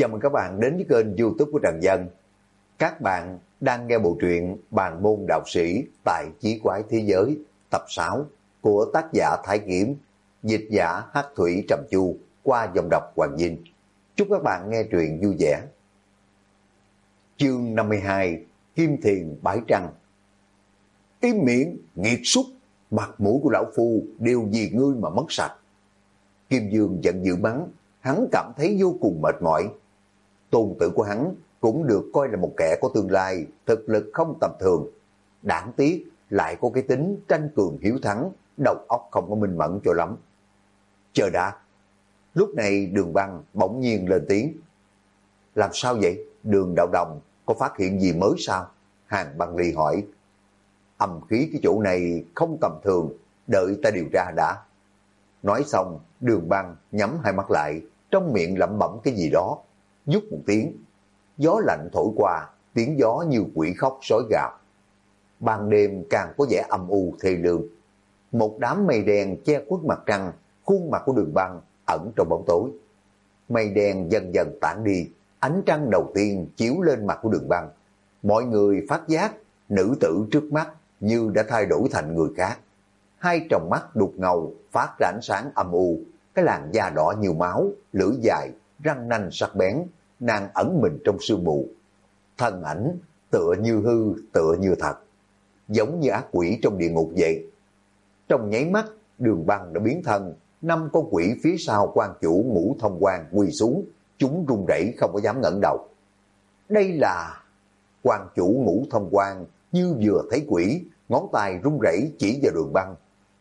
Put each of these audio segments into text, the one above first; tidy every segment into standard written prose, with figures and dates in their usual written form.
Chào mừng các bạn đến với kênh YouTube của Trần Dân. Các bạn đang nghe bộ truyện Bàn môn đạo sĩ tại Chí Quái Thế Giới tập 6 của tác giả Thái Kiếm, dịch giả Hắc Thủy Trầm Chu qua dòng đọc Hoàng Vinh. Chúc các bạn nghe truyện vui vẻ. Chương 52: Kim Thiền Bãi Trăng. Im miệng, nghiệt súc, mặt mũi của lão phu đều vì ngươi mà mất sạch. Kim Dương giận dữ mắng, hắn cảm thấy vô cùng mệt mỏi. Tôn tử của hắn cũng được coi là một kẻ có tương lai, thực lực không tầm thường. Đáng tiếc lại có cái tính tranh cường hiếu thắng, đầu óc không có minh mẫn cho lắm. Chờ đã. Lúc này Đường Băng bỗng nhiên lên tiếng. Làm sao vậy? Đường đạo đồng có phát hiện gì mới sao? Hàng Băng Ly hỏi. Âm khí cái chỗ này không tầm thường, đợi ta điều tra đã. Nói xong, Đường Băng nhắm hai mắt lại, trong miệng lẩm bẩm cái gì đó. Vút một tiếng, gió lạnh thổi qua, tiếng gió như quỷ khóc sói gào. Ban đêm càng có vẻ âm u thê lương. Một đám mây đen che khuất mặt trăng, khuôn mặt của Đường Băng ẩn trong bóng tối. Mây đen dần dần tản đi, ánh trăng đầu tiên chiếu lên mặt của Đường Băng. Mọi người phát giác nữ tử trước mắt như đã thay đổi thành người khác. Hai tròng mắt đục ngầu phát ra ánh sáng âm u, cái làn da đỏ như máu, lưỡi dài, răng nanh sắc bén, nàng ẩn mình trong sương mù. Thân ảnh tựa như hư, tựa như thật, giống như ác quỷ trong địa ngục vậy. Trong nháy mắt, Đường Băng đã biến thân, 5 con quỷ phía sau quan chủ Ngũ Thông Quan quỳ xuống, chúng run rẩy không có dám ngẩng đầu. Đây là... Quan chủ Ngũ Thông Quan như vừa thấy quỷ, ngón tay run rẩy chỉ vào Đường Băng.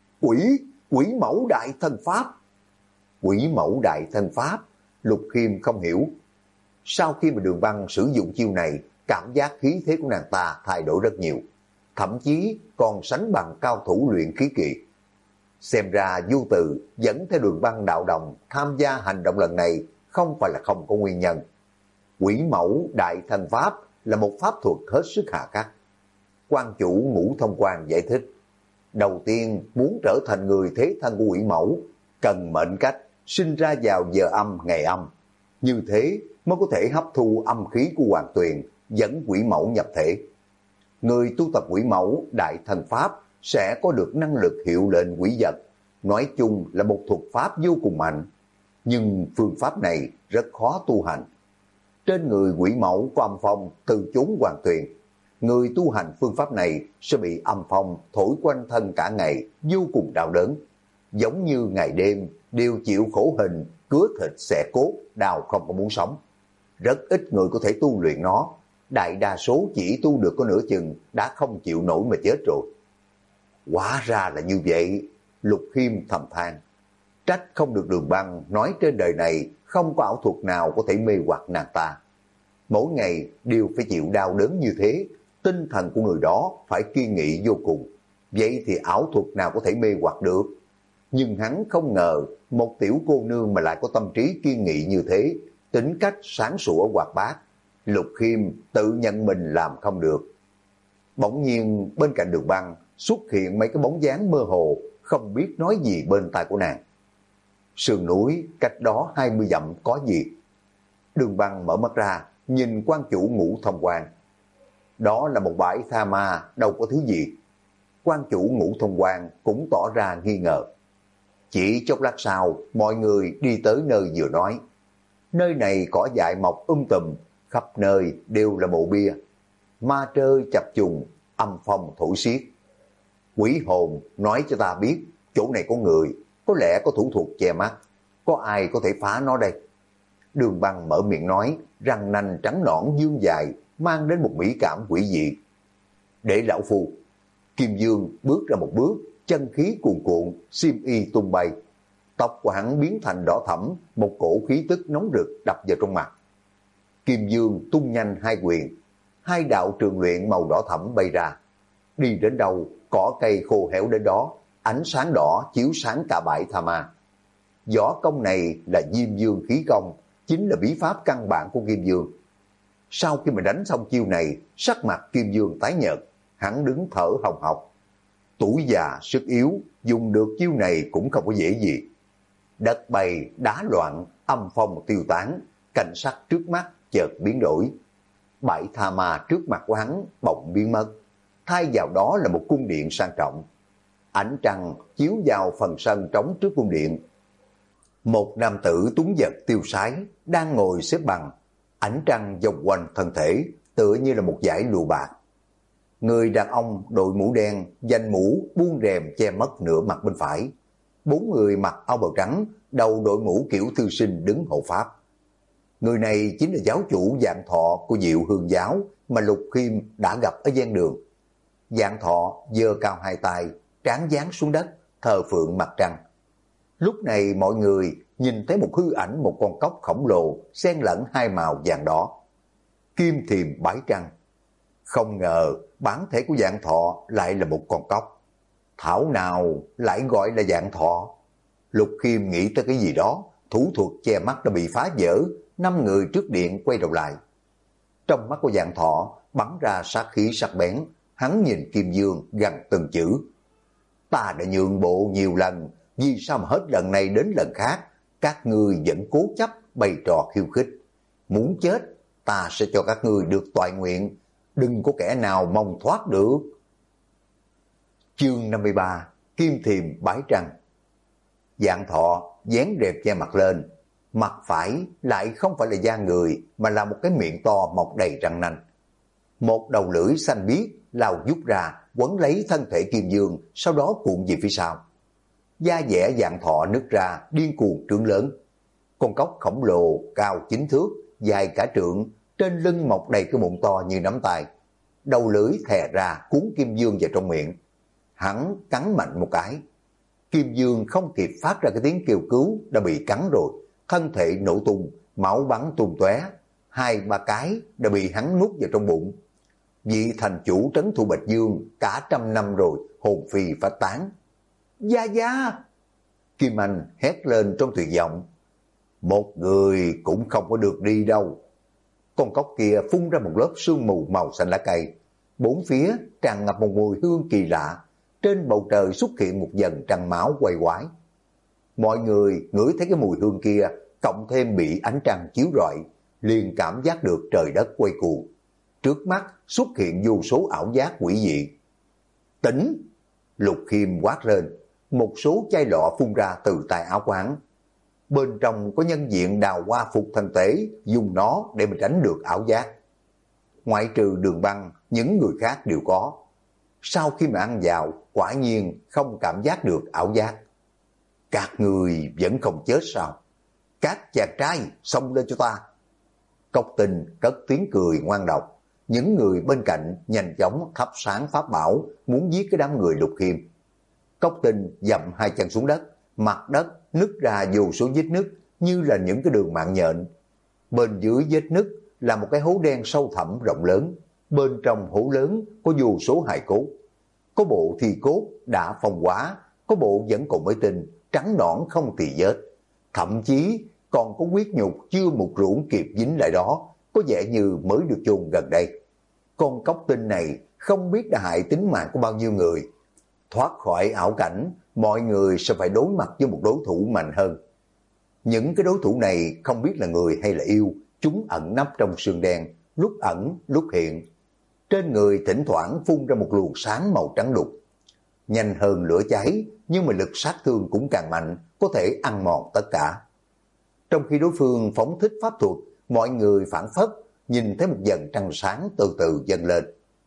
Quỷ mẫu đại thân pháp. Quỷ mẫu đại thân pháp. Lục Khiêm không hiểu. Sau khi mà Đường Băng sử dụng chiêu này, cảm giác khí thế của nàng ta thay đổi rất nhiều, thậm chí còn sánh bằng cao thủ luyện khí kỳ. Xem ra Vô Từ dẫn theo Đường Băng đạo đồng tham gia hành động lần này không phải là không có nguyên nhân. Quỷ mẫu đại thân pháp là một pháp thuật hết sức hà khắc. Quan chủ Ngũ Thông Quan giải thích, đầu tiên muốn trở thành người thế thân của quỷ mẫu, cần mệnh cách sinh ra vào giờ âm ngày âm, như thế mới có thể hấp thu âm khí của Hoàng Tuyền, dẫn quỷ mẫu nhập thể. Người tu tập quỷ mẫu đại thần pháp sẽ có được năng lực hiệu lệnh quỷ vật, nói chung là một thuật pháp vô cùng mạnh, nhưng phương pháp này rất khó tu hành. Trên người quỷ mẫu có âm phong từ chốn Hoàng Tuyền, người tu hành phương pháp này sẽ bị âm phong thổi quanh thân cả ngày, vô cùng đau đớn, giống như ngày đêm đều chịu khổ hình, cứa thịt xẻ cốt, đau không có muốn sống. Rất ít người có thể tu luyện nó, đại đa số chỉ tu được có nửa chừng đã không chịu nổi mà chết rồi. Hóa ra là như vậy. Lục Khiêm thầm than, trách không được Đường Băng nói trên đời này không có ảo thuật nào có thể mê hoặc nàng ta. Mỗi ngày đều phải chịu đau đớn như thế, tinh thần của người đó phải kiên nghị vô cùng. Vậy thì ảo thuật nào có thể mê hoặc được? Nhưng hắn không ngờ một tiểu cô nương mà lại có tâm trí kiên nghị như thế, tính cách sáng sủa hoạt bát. Lục Khiêm tự nhận mình làm không được. Bỗng nhiên bên cạnh Đường Băng xuất hiện mấy cái bóng dáng mơ hồ, không biết nói gì bên tai của nàng. Sườn núi cách đó 20 dặm có gì? Đường Băng mở mắt ra, nhìn quan chủ Ngũ Thông Quan. Đó là một bãi tha ma, đâu có thứ gì. Quan chủ Ngũ Thông Quan cũng tỏ ra nghi ngờ. Chỉ chốc lát sau, mọi người đi tới nơi vừa nói. Nơi này cỏ dại mọc tùm, khắp nơi đều là mộ bia. Ma trơi chập trùng, âm phong thổi xiết. Quỷ hồn nói cho ta biết, chỗ này có người, có lẽ có thủ thuật che mắt. Có ai có thể phá nó đây? Đường Băng mở miệng nói, răng nanh trắng nõn dương dài, mang đến một mỹ cảm quỷ dị. Để lão phu. Kim Dương bước ra một bước, chân khí cuồn cuộn, xiêm y tung bay. Tóc của hắn biến thành đỏ thẫm, một cổ khí tức nóng rực đập vào trong mặt. Kim Dương tung nhanh hai quyền, hai đạo trường luyện màu đỏ thẫm bay ra. Đi đến đâu, cỏ cây khô héo đến đó, ánh sáng đỏ chiếu sáng cả bãi tha ma. Võ công này là Diêm Dương khí công, chính là bí pháp căn bản của Kim Dương. Sau khi mà đánh xong chiêu này, sắc mặt Kim Dương tái nhợt, hắn đứng thở hồng hộc. Tuổi già sức yếu, dùng được chiêu này cũng không có dễ gì. Đất bay, đá loạn, âm phong tiêu tán, cảnh sắc trước mắt chợt biến đổi. Bãi tha ma trước mặt của hắn bỗng biến mất, thay vào đó là một cung điện sang trọng. Ánh trăng chiếu vào phần sân trống trước cung điện. Một nam tử tuấn giật tiêu sái đang ngồi xếp bằng, ánh trăng vòng quanh thân thể tựa như là một dải lụa bạc. Người đàn ông đội mũ đen, vành mũ buông rèm che mất nửa mặt bên phải. 4 người mặc áo bào trắng, đầu đội mũ kiểu thư sinh đứng hộ pháp. Người này chính là giáo chủ Vạn Thọ của Diệu Hương giáo mà Lục Khiêm đã gặp ở gian đường. Vạn Thọ giơ cao hai tay, trán giáng xuống đất, thờ phượng mặt trăng. Lúc này mọi người nhìn thấy một hư ảnh một con cóc khổng lồ xen lẫn hai màu vàng đỏ. Kim Thiềm Bãi Trăng. Không ngờ bản thể của Vạn Thọ lại là một con cóc. Thảo nào lại gọi là Vạn Thọ. Lục Khiêm nghĩ tới cái gì đó, thủ thuật che mắt đã bị phá vỡ, 5 người trước điện quay đầu lại. Trong mắt của Vạn Thọ bắn ra sát khí sắc bén, hắn nhìn Kim Dương gằn từng chữ. Ta đã nhượng bộ nhiều lần, vì sao mà hết lần này đến lần khác, các ngươi vẫn cố chấp bày trò khiêu khích. Muốn chết, ta sẽ cho các ngươi được toại nguyện, đừng có kẻ nào mong thoát được. Chương 53, Kim Thiềm Bãi Trăng. Vạn Thọ dán rèm che mặt lên, mặt phải lại không phải là da người mà là một cái miệng to mọc đầy răng nanh. Một đầu lưỡi xanh biếc lao vút ra quấn lấy thân thể Kim Dương, sau đó cuộn về phía sau. Da dẻ Vạn Thọ nứt ra điên cuồng trướng lớn. Con cóc khổng lồ cao 9 thước, dài cả trượng, trên lưng mọc đầy cái bụng to như nắm tay. Đầu lưỡi thè ra cuốn Kim Dương vào trong miệng. Hắn cắn mạnh một cái. Kim Dương không kịp phát ra cái tiếng kêu cứu đã bị cắn rồi, thân thể nổ tung, máu bắn tung tóe, 2-3 cái đã bị hắn nuốt vào trong bụng. Vị thành chủ trấn thủ Bạch Dương cả 100 năm rồi, hồn phi phách tán. Gia Gia! Kim Anh hét lên trong tuyệt vọng. Một người cũng không có được đi đâu. Con cóc kia phun ra một lớp sương mù màu xanh lá cây. 4 phía tràn ngập một mùi hương kỳ lạ. Trên bầu trời xuất hiện một dần trăng máu quay quái. Mọi người ngửi thấy cái mùi hương kia, cộng thêm bị ánh trăng chiếu rọi, liền cảm giác được trời đất quay cuồng. Trước mắt xuất hiện vô số ảo giác quỷ dị. Tỉnh! Lục Khiêm quát lên, một số chai lọ phun ra từ tay áo quán. Bên trong có nhân diện đào hoa phục thành tế, dùng nó để mà tránh được ảo giác. Ngoại trừ Đường Băng, những người khác đều có. Sau khi mà ăn vào, quả nhiên không cảm giác được ảo giác. Các người vẫn không chết sao? Các chàng trai xông lên cho ta. Cốc Tinh cất tiếng cười ngoan độc. Những người bên cạnh nhanh chóng thắp sáng pháp bảo, muốn giết cái đám người Lục Khiêm. Cốc Tinh dậm 2 chân xuống đất, mặt đất nứt ra vô số vết nứt như là những cái đường mạng nhện. Bên dưới vết nứt là một cái hố đen sâu thẳm rộng lớn. Bên trong hố lớn có vô số hài cốt. Có bộ thì cốt đã phong hóa, có bộ vẫn còn mới tinh, trắng nõn không tì vết. Thậm chí còn có huyết nhục chưa một ruộng kịp dính lại đó, có vẻ như mới được chôn gần đây. Con Cốc Tinh này không biết đã hại tính mạng của bao nhiêu người. Thoát khỏi ảo cảnh, mọi người sẽ phải đối mặt với một đối thủ mạnh hơn. Những cái đối thủ này không biết là người hay là yêu, chúng ẩn nấp trong sương đen, lúc ẩn lúc hiện. Trên người thỉnh thoảng phun ra một luồng sáng màu trắng đục. Nhanh hơn lửa cháy, nhưng mà lực sát thương cũng càng mạnh, có thể ăn mòn tất cả. Trong khi đối phương phóng thích pháp thuật, mọi người phản phất, nhìn thấy một dần trăng sáng từ từ dâng lên.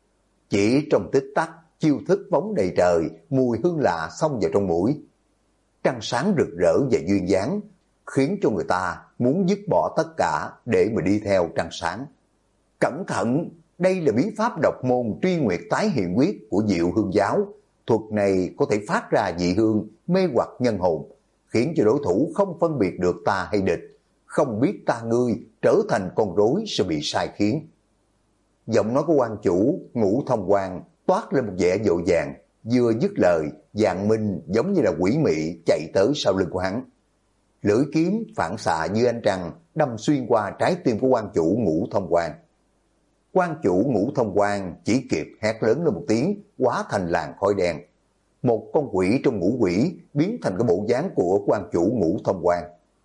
Chỉ trong tích tắc, chiêu thức bóng đầy trời, mùi hương lạ xông vào trong mũi. Trăng sáng rực rỡ và duyên dáng, khiến cho người ta muốn dứt bỏ tất cả để mà đi theo trăng sáng. Cẩn thận, đây là bí pháp độc môn Truy Nguyệt Tái Hiện Quyết của Diệu Hương giáo. Thuật này có thể phát ra dị hương, mê hoặc nhân hồn, khiến cho đối thủ không phân biệt được ta hay địch. Không biết ta ngươi trở thành con rối sẽ bị sai khiến. Giọng nói của quan chủ Ngũ Thông Quang toát lên một vẻ vội vàng, vừa dứt lời, Vạn Minh giống như là quỷ mị chạy tới sau lưng của hắn. Lưỡi kiếm phản xạ như ánh trăng đâm xuyên qua trái tim của quan chủ Ngũ Thông Quang. Quan chủ Ngũ Thông Quang chỉ kịp hét lớn lên một tiếng, hóa thành làn khói đen. Một con quỷ trong ngũ quỷ biến thành cái bộ dáng của quan chủ Ngũ Thông Quang.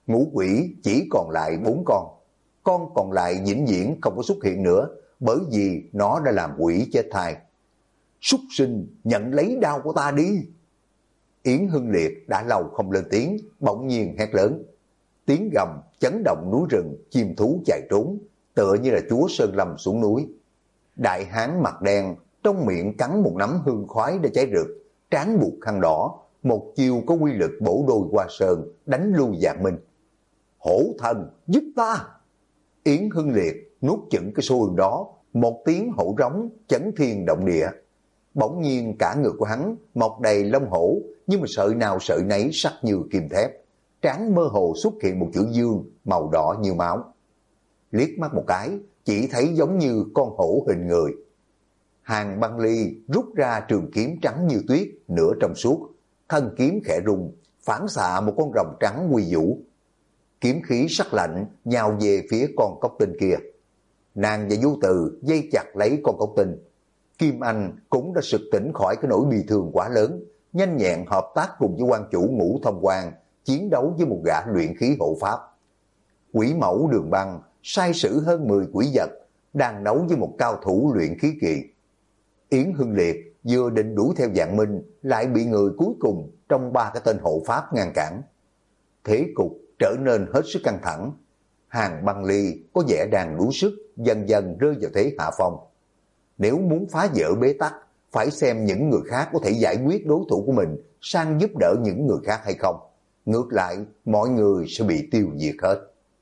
ngũ quỷ chỉ còn lại 4 con còn lại vĩnh viễn không có xuất hiện nữa, bởi vì nó đã làm quỷ chết thai. Súc sinh, nhận lấy đao của ta đi. Yến Hưng Liệt đã lâu không lên tiếng, bỗng nhiên hét lớn. Tiếng gầm chấn động núi rừng, chim thú chạy trốn, tựa như là chúa Sơn Lâm xuống núi. Đại hán mặt đen, trong miệng cắn một nắm hương khoái đã cháy rực, trán buộc khăn đỏ, một chiêu có quy lực bổ đôi Hoa Sơn, đánh lui Vạn Minh. Hổ thần, giúp ta! Yến Hưng Liệt nuốt chửng cái xô hương đó, một tiếng hổ rống chấn thiên động địa. Bỗng nhiên cả người của hắn mọc đầy lông hổ, nhưng mà sợi nào sợi nấy sắc như kim thép. Trán mơ hồ xuất hiện một chữ dương màu đỏ như máu. Liếc mắt một cái, chỉ thấy giống như con hổ hình người. Hàng Băng Ly rút ra trường kiếm trắng như tuyết, nửa trong suốt, thân kiếm khẽ rung, phản xạ một con rồng trắng quy vũ. Kiếm khí sắc lạnh nhào về phía con cóc tinh kia. Nàng và Du Từ dây chặt lấy con cóc tinh. Kim Anh cũng đã sực tỉnh khỏi cái nỗi bi thương quá lớn, nhanh nhẹn hợp tác cùng với quan chủ Ngũ Thông Quan, chiến đấu với một gã luyện khí hộ pháp. Quỷ mẫu Đường Băng sai sử hơn 10 quỷ vật, đang đấu với một cao thủ luyện khí kỳ. Yến Hưng Liệt vừa định đuổi theo Vạn Minh, lại bị người cuối cùng trong 3 cái tên hộ pháp ngăn cản. Thế cục trở nên hết sức căng thẳng. Hàng Băng Ly có vẻ đang đuối sức, dần dần rơi vào thế hạ phong. Nếu muốn phá vỡ bế tắc, phải xem những người khác có thể giải quyết đối thủ của mình sang giúp đỡ những người khác hay không. Ngược lại, mọi người sẽ bị tiêu diệt hết.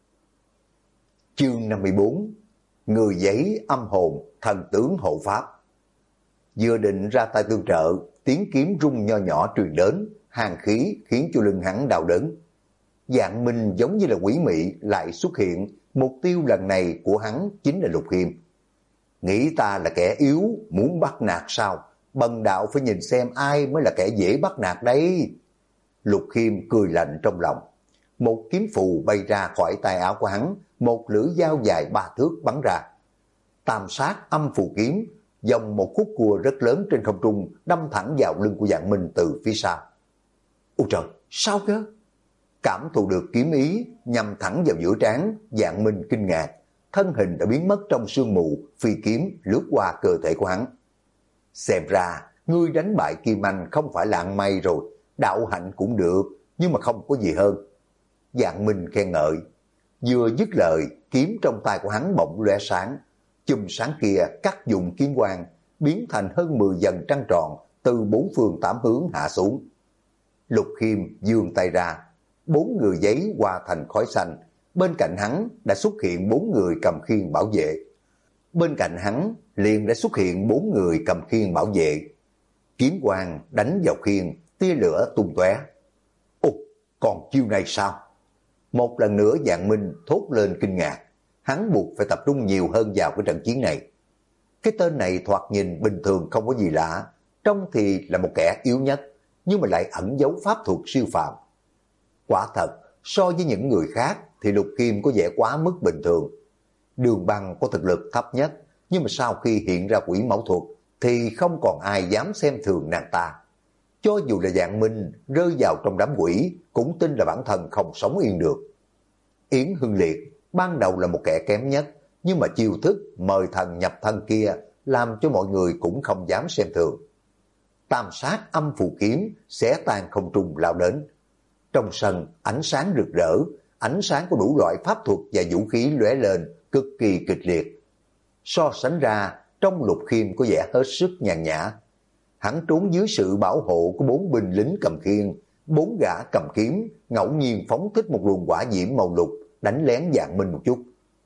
Chương 54. Người giấy âm hồn, thần tướng hộ pháp. Vừa định ra tay tương trợ, tiếng kiếm rung nho nhỏ truyền đến, hàn khí khiến cho lưng hắn đau đớn. Vạn Minh giống như là quỷ mị lại xuất hiện, mục tiêu lần này của hắn chính là Lục Khiêm. Nghĩ ta là kẻ yếu, muốn bắt nạt sao? Bần đạo phải nhìn xem ai mới là kẻ dễ bắt nạt đấy. Lục Khiêm cười lạnh trong lòng. Một kiếm phù bay ra khỏi tay áo của hắn, một lưỡi dao dài 3 thước bắn ra. Tam sát âm phù kiếm, dòng một khúc cua rất lớn trên không trung, đâm thẳng vào lưng của Vạn Minh từ phía sau. Ôi trời, sao cơ? Cảm thụ được kiếm ý nhằm thẳng vào giữa trán, Vạn Minh kinh ngạc, thân hình đã biến mất trong sương mù, phi kiếm lướt qua cơ thể của hắn. Xem ra, ngươi đánh bại Kim Anh không phải là ăn may rồi, đạo hạnh cũng được, nhưng mà không có gì hơn. Vạn Minh khen ngợi, vừa dứt lời, kiếm trong tay của hắn bỗng lóe sáng, chùm sáng kia cắt dụng kiếm quang, biến thành hơn 10 dần trăng tròn, từ 4 phương 8 hướng hạ xuống. Lục Khiêm giương tay ra, 4 người giấy hòa thành khói xanh, bên cạnh hắn đã xuất hiện 4 người cầm khiên bảo vệ. Bên cạnh hắn liền đã xuất hiện 4 người cầm khiên bảo vệ. Kiếm quang đánh vào khiên, tia lửa tung tóe. Ồ, còn chiêu này sao? Một lần nữa Vạn Minh thốt lên kinh ngạc. Hắn buộc phải tập trung nhiều hơn vào cái trận chiến này. Cái tên này thoạt nhìn bình thường không có gì lạ, trông thì là một kẻ yếu nhất, nhưng mà lại ẩn giấu pháp thuật siêu phàm. Quả thật, so với những người khác thì Lục Khiêm có vẻ quá mức bình thường. Đường Băng có thực lực thấp nhất, nhưng mà sau khi hiện ra quỷ mẫu thuật thì không còn ai dám xem thường nàng ta. Cho dù là Vạn Minh rơi vào trong đám quỷ, cũng tin là bản thân không sống yên được. Yến Hưng Liệt ban đầu là một kẻ kém nhất, nhưng mà chiêu thức mời thần nhập thân kia làm cho mọi người cũng không dám xem thường. Tam sát âm phù kiếm xé tan không trung lao đến. Trong sân ánh sáng rực rỡ, ánh sáng của đủ loại pháp thuật và vũ khí lóe lên cực kỳ kịch liệt. So sánh ra, trong Lục Khiêm có vẻ hết sức nhàn nhã. Hắn trốn dưới sự bảo hộ của 4 binh lính cầm khiên, 4 gã cầm kiếm, ngẫu nhiên phóng thích một luồng hỏa diễm màu lục, đánh lén Vạn Minh một chút.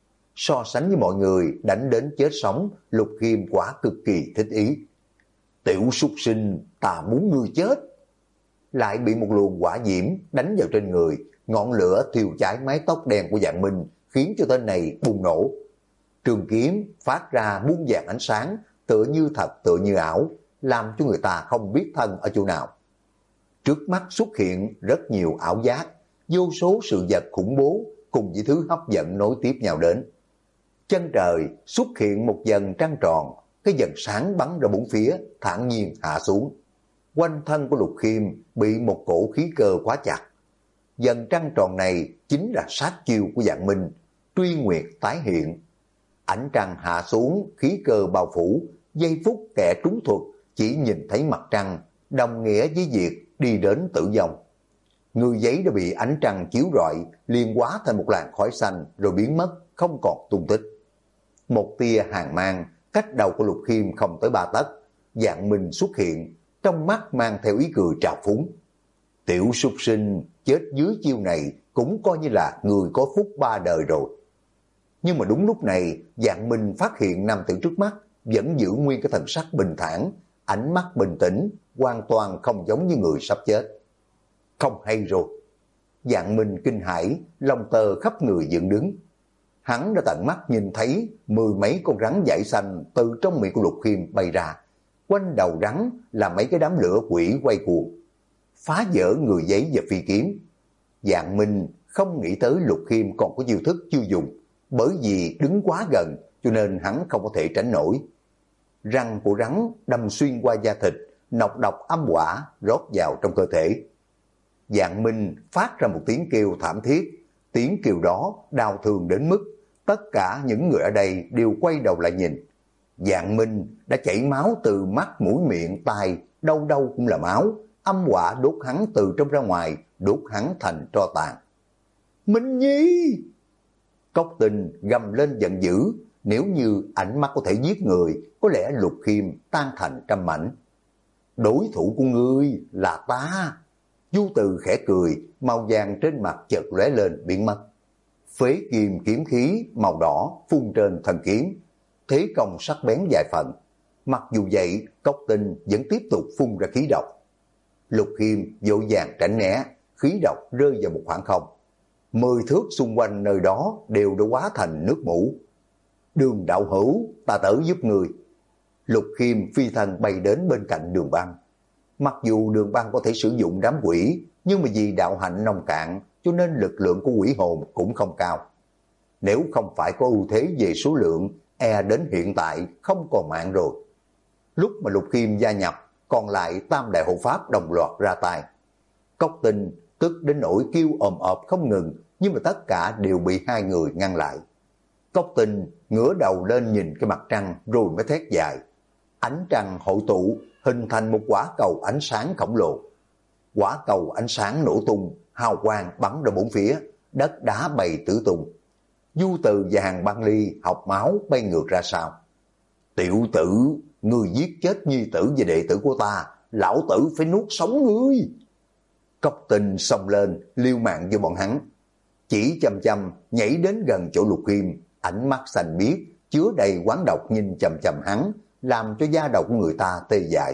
So sánh với mọi người đánh đến chết sống, Lục Khiêm quả cực kỳ thích ý. Tiểu súc sinh, ta muốn ngươi chết. Lại bị một luồng hỏa diễm đánh vào trên người, ngọn lửa thiêu cháy mái tóc đen của Vạn Minh, khiến cho tên này bùng nổ. Trường kiếm phát ra muôn vàng ánh sáng, tựa như thật tựa như ảo, làm cho người ta không biết thân ở chỗ nào. Trước mắt xuất hiện rất nhiều ảo giác, vô số sự vật khủng bố cùng với thứ hấp dẫn nối tiếp nhau đến. Chân trời xuất hiện một dần trăng tròn, cái dần sáng bắn ra bốn phía, thản nhiên hạ xuống. Quanh thân của Lục Khiêm bị một cổ khí cơ khóa chặt. Dần trăng tròn này chính là sát chiêu của Vạn Minh, truy nguyệt tái hiện. Ánh trăng hạ xuống, khí cơ bao phủ, giây phút kẻ trúng thuật chỉ nhìn thấy mặt trăng, đồng nghĩa với việc đi đến tử vong. Người giấy đã bị ánh trăng chiếu rọi, liền hóa thành một làn khói xanh rồi biến mất, không còn tung tích. Một tia hàn mang cách đầu của Lục Khiêm không tới 3 tấc, Vạn Minh xuất hiện, trong mắt mang theo ý cười trào phúng. Tiểu súc sinh chết dưới chiêu này cũng coi như là người có phúc 3 đời rồi. Nhưng mà đúng lúc này, Vạn Minh phát hiện nam tử trước mắt vẫn giữ nguyên cái thần sắc bình thản, ánh mắt bình tĩnh, hoàn toàn không giống như người sắp chết. Không hay rồi. Vạn Minh kinh hãi, lông tơ khắp người dựng đứng. Hắn đã tận mắt nhìn thấy 10 mấy con rắn dải xanh từ trong miệng của Lục Khiêm bay ra. Quanh đầu rắn là mấy cái đám lửa quỷ quay cuồng, phá vỡ người giấy và phi kiếm. Vạn Minh không nghĩ tới Lục Khiêm còn có chiêu thức chưa dùng, bởi vì đứng quá gần cho nên hắn không có thể tránh nổi. Răng của rắn đâm xuyên qua da thịt, nọc độc âm hỏa rót vào trong cơ thể. Vạn Minh phát ra một tiếng kêu thảm thiết, tiếng kêu đó đau thương đến mức tất cả những người ở đây đều quay đầu lại nhìn. Vạn Minh đã chảy máu từ mắt, mũi, miệng, tai, đâu đâu cũng là máu, âm hỏa đốt hắn từ trong ra ngoài, đốt hắn thành tro tàn. Minh Nhi! Cốc Tinh gầm lên giận dữ, nếu như ánh mắt có thể giết người, có lẽ Lục Khiêm tan thành trăm mảnh. Đối thủ của ngươi là ta. Du Từ khẽ cười, màu vàng trên mặt chợt lóe lên biến mất. Phế kim kiếm khí màu đỏ phun trên thân kiếm, thế công sắc bén vài phần. Mặc dù vậy, Cốc Tinh vẫn tiếp tục phun ra khí độc. Lục Khiêm vội vàng tránh né, khí độc rơi vào một khoảng không. 10 thước xung quanh nơi đó đều đã hóa thành nước mủ. Đường đạo hữu, ta tới giúp người. Lục Khiêm phi thân bay đến bên cạnh Đường Băng. Mặc dù Đường Băng có thể sử dụng đám quỷ, nhưng mà vì đạo hạnh nông cạn, cho nên lực lượng của quỷ hồn cũng không cao. Nếu không phải có ưu thế về số lượng, e đến hiện tại không còn mạng rồi. Lúc mà Lục Khiêm gia nhập, còn lại tam đại hộ pháp đồng loạt ra tay. Cốc Tinh tức đến nỗi kêu ồm ộp không ngừng, nhưng mà tất cả đều bị hai người ngăn lại. Cốc Tinh ngửa đầu lên nhìn cái mặt trăng rồi mới thét dài. Ánh trăng hội tụ hình thành một quả cầu ánh sáng khổng lồ. Quả cầu ánh sáng nổ tung, hào quang bắn ra bốn phía, đất đá bay tứ tung. Du Từ và Hàng Băng Ly học máu bay ngược ra sau. Tiểu tử, ngươi giết chết nhi tử và đệ tử của ta, lão tử phải nuốt sống ngươi. Cốc Tinh xông lên, liêu mạng với bọn hắn. Chỉ chăm chăm nhảy đến gần chỗ Lục Khiêm, ánh mắt xanh biếc, chứa đầy quán độc nhìn chầm chầm hắn, làm cho da đầu của người ta tê dại.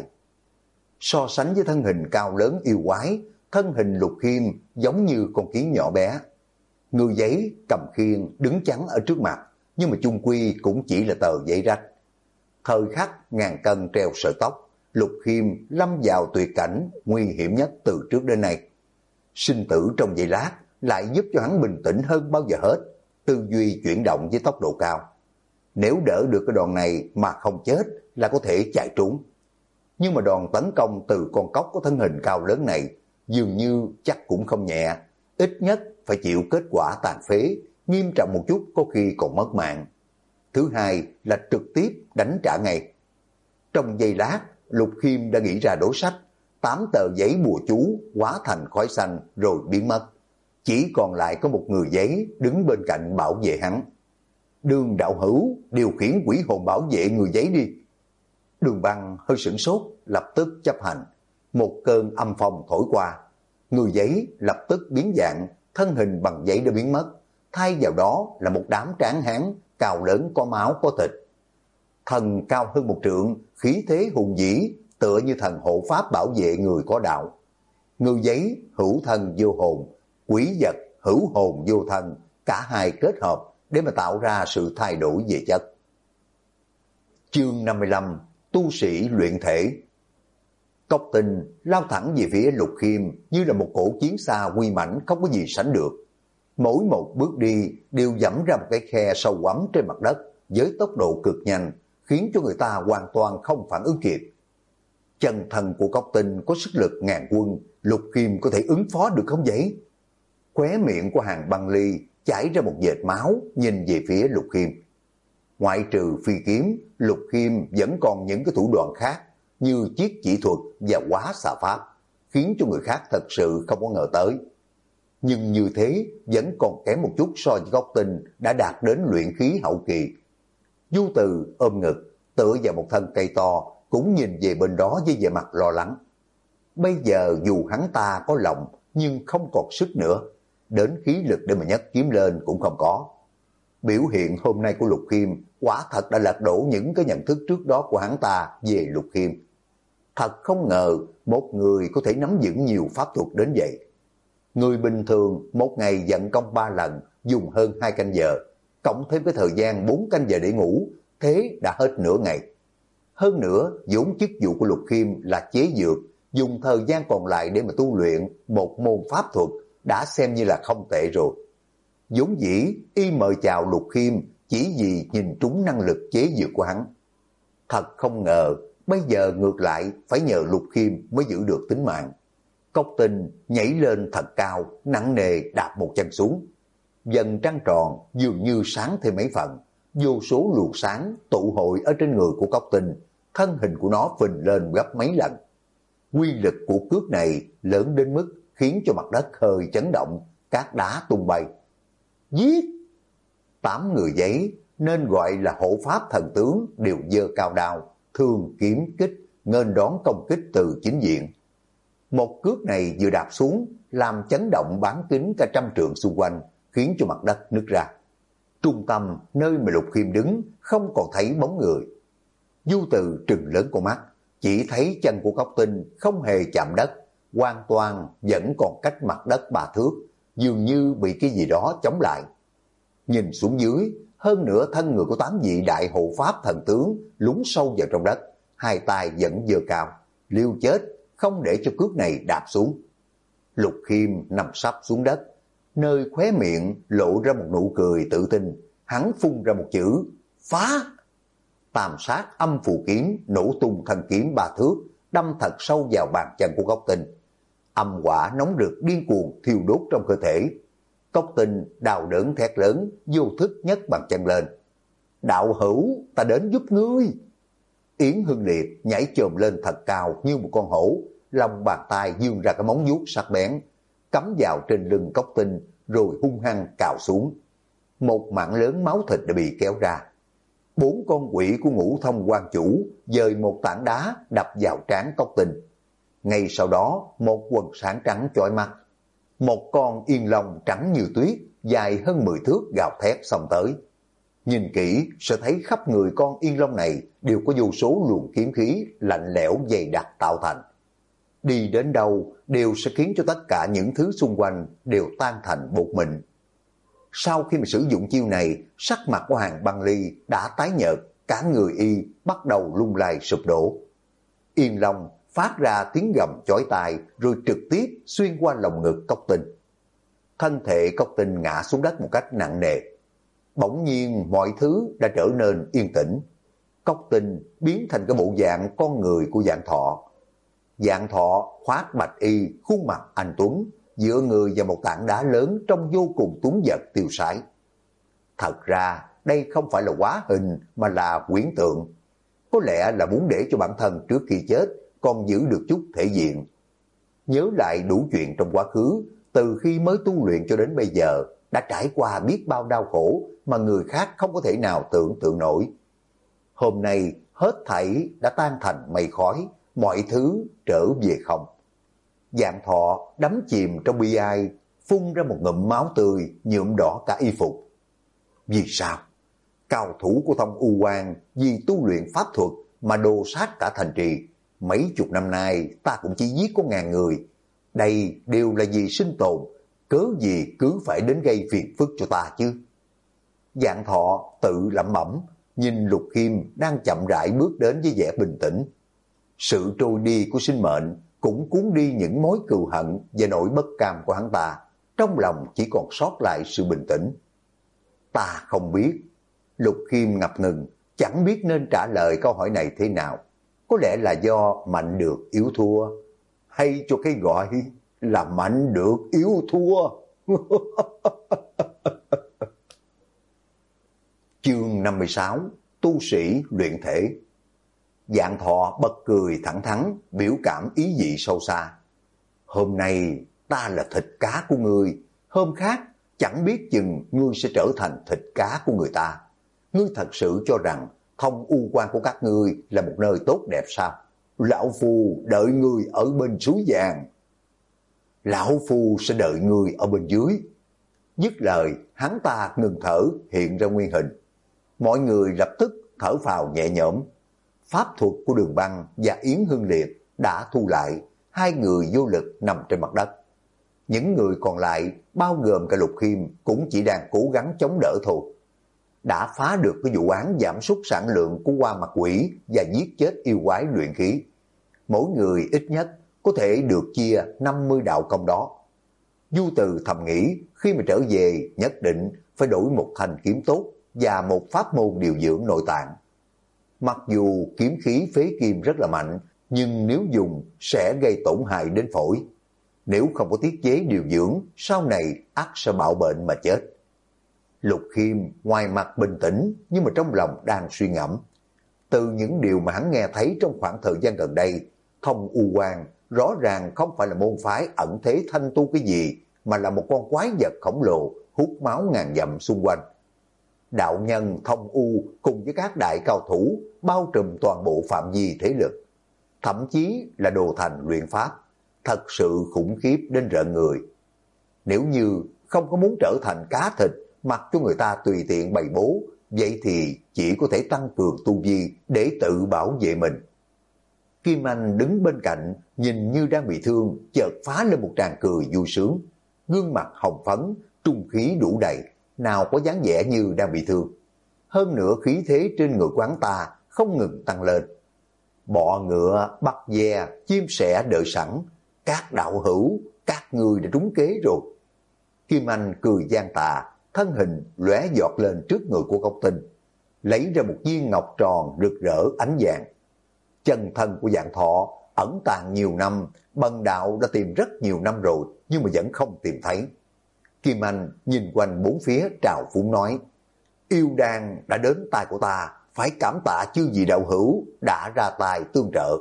So sánh với thân hình cao lớn yêu quái, thân hình Lục Khiêm giống như con kiến nhỏ bé. Người giấy cầm khiên đứng chắn ở trước mặt, nhưng mà chung quy cũng chỉ là tờ giấy rách. Thời khắc ngàn cân treo sợi tóc, Lục Khiêm lâm vào tuyệt cảnh nguy hiểm nhất từ trước đến nay. Sinh tử trong giây lát lại giúp cho hắn bình tĩnh hơn bao giờ hết, tư duy chuyển động với tốc độ cao. Nếu đỡ được cái đòn này mà không chết là có thể chạy trốn. Nhưng mà đòn tấn công từ con cóc có thân hình cao lớn này dường như chắc cũng không nhẹ, ít nhất phải chịu kết quả tàn phế, nghiêm trọng một chút có khi còn mất mạng. Thứ hai là trực tiếp đánh trả ngay. Trong giây lát, Lục Khiêm đã nghĩ ra đối sách, 8 tờ giấy bùa chú hóa thành khói xanh rồi biến mất. Chỉ còn lại có một người giấy đứng bên cạnh bảo vệ hắn. Đường đạo hữu điều khiển quỷ hồn bảo vệ người giấy đi. Đường Băng hơi sửng sốt, lập tức chấp hành. Một cơn âm phong thổi qua, người giấy lập tức biến dạng, thân hình bằng giấy đã biến mất, thay vào đó là một đám tráng hán cao lớn có máu có thịt. Thần cao hơn một trượng, khí thế hùng vĩ, tựa như thần hộ pháp bảo vệ người có đạo. Người giấy hữu thân vô hồn, quỷ vật hữu hồn vô thân, cả hai kết hợp để mà tạo ra sự thay đổi về chất. Chương 55: Tu sĩ luyện thể. Cốc Tinh lao thẳng về phía Lục Khiêm như là một cổ chiến xa uy mãnh không có gì sánh được. Mỗi một bước đi đều dẫm ra một cái khe sâu quắm trên mặt đất với tốc độ cực nhanh, khiến cho người ta hoàn toàn không phản ứng kịp. Chân thần của Cốc Tinh có sức lực ngàn quân, Lục Khiêm có thể ứng phó được không vậy? Khóe miệng của Hàng Băng Ly chảy ra một vệt máu, nhìn về phía Lục Khiêm. Ngoại trừ phi kiếm, Lục Khiêm vẫn còn những cái thủ đoạn khác như chiết chỉ thuật và hóa xà pháp, khiến cho người khác thật sự không có ngờ tới. Nhưng như thế vẫn còn kém một chút so với Gốc Tinh đã đạt đến luyện khí hậu kỳ. Du Từ ôm ngực, tựa vào một thân cây to, cũng nhìn về bên đó với vẻ mặt lo lắng. Bây giờ dù hắn ta có lòng, nhưng không còn sức nữa, đến khí lực để mà nhấc kiếm lên cũng không có. Biểu hiện hôm nay của Lục Khiêm quả thật đã lật đổ những cái nhận thức trước đó của hắn ta về Lục Khiêm. Thật không ngờ một người có thể nắm vững nhiều pháp thuật đến vậy. Người bình thường một ngày vận công 3 lần, dùng hơn 2 canh giờ, cộng thêm cái thời gian 4 canh giờ để ngủ, thế đã hết nửa ngày. Hơn nữa, vốn chức vụ của Lục Khiêm là chế dược, dùng thời gian còn lại để mà tu luyện một môn pháp thuật đã xem như là không tệ rồi. Vốn dĩ y mời chào Lục Khiêm chỉ vì nhìn trúng năng lực chế dược của hắn. Thật không ngờ bây giờ ngược lại phải nhờ Lục Khiêm mới giữ được tính mạng. Cốc Tinh nhảy lên thật cao, nặng nề đạp một chân xuống. Dần trăng tròn dường như sáng thêm mấy phần, vô số luồng sáng tụ hội ở trên người của Cốc Tinh, thân hình của nó phình lên gấp mấy lần. Quy lực của cước này lớn đến mức khiến cho mặt đất hơi chấn động, cát đá tung bay. Giết! 8 người giấy nên gọi là hộ pháp thần tướng đều giơ cao đao, thương kiếm kích, nghênh đón công kích từ chính diện. Một cước này vừa đạp xuống, làm chấn động bán kính cả 100 trượng xung quanh, khiến cho mặt đất nứt ra. Trung tâm nơi mà Lục Khiêm đứng không còn thấy bóng người. Du Từ trừng lớn con mắt, chỉ thấy chân của Cốc Tinh không hề chạm đất, hoàn toàn vẫn còn cách mặt đất 3 thước, dường như bị cái gì đó chống lại. Nhìn xuống dưới, hơn nửa thân người của 8 vị đại hộ pháp thần tướng lún sâu vào trong đất, hai tay vẫn giơ cao, liều chết không để cho cước này đạp xuống. Lục Khiêm nằm sắp xuống đất, nơi khóe miệng lộ ra một nụ cười tự tin, hắn phun ra một chữ phá. Tam sát âm phù kiếm nổ tung thanh kiếm 3 thước, đâm thật sâu vào bàn chân của Cốc Tinh. Âm hỏa nóng rực điên cuồng thiêu đốt trong cơ thể. Cốc Tinh đau đớn thét lớn, vô thức nhấc bàn chân lên. Đạo hữu, ta đến giúp ngươi. Yến Hưng Liệt nhảy chồm lên thật cao như một con hổ, lòng bàn tay vươn ra cái móng vuốt sắc bén, cắm vào trên lưng Cốc Tinh rồi hung hăng cào xuống. Một mảng lớn máu thịt đã bị kéo ra. 4 con quỷ của Ngũ Thông Quan Chủ dời một tảng đá đập vào trán Cốc Tinh. Ngay sau đó một quần sáng trắng chói mắt. Một con yên long trắng như tuyết, dài hơn 10 thước gào thét xông tới. Nhìn kỹ sẽ thấy khắp người con yên long này đều có vô số luồng kiếm khí lạnh lẽo dày đặc tạo thành. Đi đến đâu đều sẽ khiến cho tất cả những thứ xung quanh đều tan thành bột mịn. Sau khi mà sử dụng chiêu này, sắc mặt của Hàng Băng Ly đã tái nhợt, cả người y bắt đầu lung lay sụp đổ. Yên long phát ra tiếng gầm chói tai rồi trực tiếp xuyên qua lồng ngực Cốc Tinh. Thân thể Cốc Tinh ngã xuống đất một cách nặng nề. Bỗng nhiên mọi thứ đã trở nên yên tĩnh. Cốc Tinh biến thành cái bộ dạng con người của Vạn Thọ. Vạn Thọ khoác bạch y, khuôn mặt anh tuấn, dựa người vào một tảng đá lớn trông vô cùng tuấn giật tiêu sái. Thật ra đây không phải là hóa hình mà là quyển tượng. Có lẽ là muốn để cho bản thân trước khi chết còn giữ được chút thể diện. Nhớ lại đủ chuyện trong quá khứ, từ khi mới tu luyện cho đến bây giờ, đã trải qua biết bao đau khổ mà người khác không có thể nào tưởng tượng nổi. Hôm nay hết thảy đã tan thành mây khói, mọi thứ trở về không. Vạn Thọ đắm chìm trong bi ai, phun ra một ngụm máu tươi nhuộm đỏ cả y phục. Vì sao? Cao thủ của Thông U Quan vì tu luyện pháp thuật mà đồ sát cả thành trì. Mấy chục năm nay ta cũng chỉ giết có 1000 người. Đây đều là vì sinh tồn, cớ gì cứ phải đến gây phiền phức cho ta chứ? Vạn Thọ tự lẩm bẩm, nhìn Lục Khiêm đang chậm rãi bước đến với vẻ bình tĩnh. Sự trôi đi của sinh mệnh cũng cuốn đi những mối cừu hận và nỗi bất cam của hắn ta. Trong lòng chỉ còn sót lại sự bình tĩnh. Ta không biết. Lục Khiêm ngập ngừng, chẳng biết nên trả lời câu hỏi này thế nào. Có lẽ là do mạnh được yếu thua, hay cho cái gọi là mạnh được yếu thua. Chương 56, tu sĩ luyện thể. Dạng Thọ bật cười thẳng thắn, biểu cảm ý vị sâu xa. Hôm nay ta là thịt cá của ngươi, hôm khác chẳng biết chừng ngươi sẽ trở thành thịt cá của người ta. Ngươi thật sự cho rằng Thông U Quan của các ngươi là một nơi tốt đẹp sao? Lão Phu đợi ngươi ở bên suối vàng. Lão Phu sẽ đợi ngươi ở bên dưới. Dứt lời, hắn ta ngừng thở, hiện ra nguyên hình. Mọi người lập tức thở phào nhẹ nhõm. Pháp thuật của Đường Băng và Yến Hưng Liệt đã thu lại, hai người vô lực nằm trên mặt đất. Những người còn lại, bao gồm cả Lục Khiêm, cũng chỉ đang cố gắng chống đỡ thôi. Đã phá được cái vụ án giảm sút sản lượng của Hoa Mặt Quỷ và giết chết yêu quái luyện khí. Mỗi người ít nhất có thể được chia 50 đạo công đó. Du Từ thầm nghĩ, khi mà trở về nhất định phải đổi một thanh kiếm tốt và một pháp môn điều dưỡng nội tạng. Mặc dù kiếm khí phế kim rất là mạnh, nhưng nếu dùng sẽ gây tổn hại đến phổi. Nếu không có tiết chế điều dưỡng, sau này ắt sẽ bạo bệnh mà chết. Lục Khiêm ngoài mặt bình tĩnh nhưng mà trong lòng đang suy ngẫm. Từ những điều mà hắn nghe thấy trong khoảng thời gian gần đây, Thông U Quan rõ ràng không phải là môn phái ẩn thế thanh tu cái gì, mà là một con quái vật khổng lồ hút máu ngàn dặm xung quanh. Đạo nhân Thông U cùng với các đại cao thủ bao trùm toàn bộ phạm vi thế lực, thậm chí là đồ thành luyện pháp, thật sự khủng khiếp đến rợn người. Nếu như không có muốn trở thành cá thịt mặc cho người ta tùy tiện bày bố, vậy thì chỉ có thể tăng cường tu vi để tự bảo vệ mình. Kim Anh đứng bên cạnh, nhìn như đang bị thương, chợt phá lên một tràng cười vui sướng. Gương mặt hồng phấn, trung khí đủ đầy, nào có dáng vẻ như đang bị thương. Hơn nữa khí thế trên người quán ta không ngừng tăng lên. Bọ ngựa, bắt ve, chim sẻ đợi sẵn. Các đạo hữu, các người đã trúng kế rồi. Kim Anh cười gian tà, thân hình lóe giọt lên trước người của Ngọc Tinh, lấy ra một viên ngọc tròn rực rỡ ánh vàng. Chân thân của Dạng Thọ ẩn tàng nhiều năm, bần đạo đã tìm rất nhiều năm rồi, nhưng mà vẫn không tìm thấy. Kim Anh nhìn quanh bốn phía trào phúng nói, yêu đan đã đến tay của ta, phải cảm tạ chư vị đạo hữu đã ra tay tương trợ.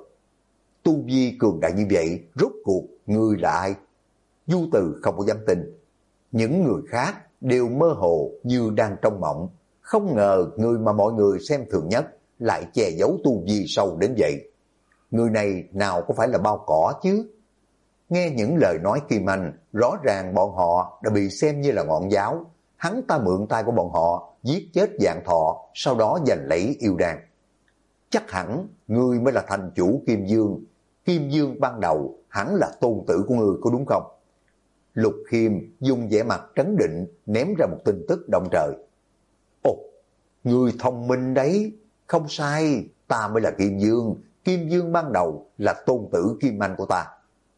Tu vi cường đại như vậy, rốt cuộc ngươi là ai? Du Từ không có dám tin. Những người khác đều mơ hồ như đang trong mộng. Không ngờ người mà mọi người xem thường nhất lại che giấu tu vi sâu đến vậy. Người này nào có phải là bao cỏ chứ? Nghe những lời nói Kim Anh, rõ ràng bọn họ đã bị xem như là ngọn giáo. Hắn ta mượn tay của bọn họ, giết chết Dạng Thọ, sau đó giành lấy yêu đan. Chắc hẳn ngươi mới là thành chủ Kim Dương. Kim Dương ban đầu hẳn là tôn tử của ngươi, có đúng không? Lục Khiêm dùng vẻ mặt trấn định ném ra một tin tức động trời. Ồ, ngươi thông minh đấy, không sai, ta mới là Kim Dương. Kim Dương ban đầu là tôn tử Kim Anh của ta.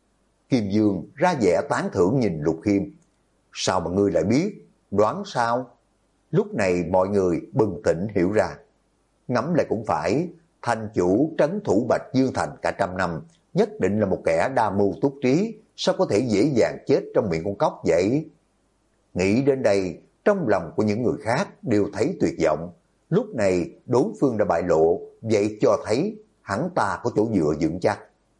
Kim Dương ra vẻ tán thưởng nhìn Lục Khiêm. Sao mà ngươi lại biết? Đoán sao? Lúc này mọi người bừng tỉnh hiểu ra. Ngẫm lại cũng phải, thành chủ trấn thủ Bạch Dương Thành cả trăm năm, nhất định là một kẻ đa mưu túc trí, sao có thể dễ dàng chết trong miệng con cóc vậy? Nghĩ đến đây, trong lòng của những người khác đều thấy tuyệt vọng. Lúc này đối phương đã bại lộ, vậy cho thấy hắn ta có chỗ dựa vững chắc.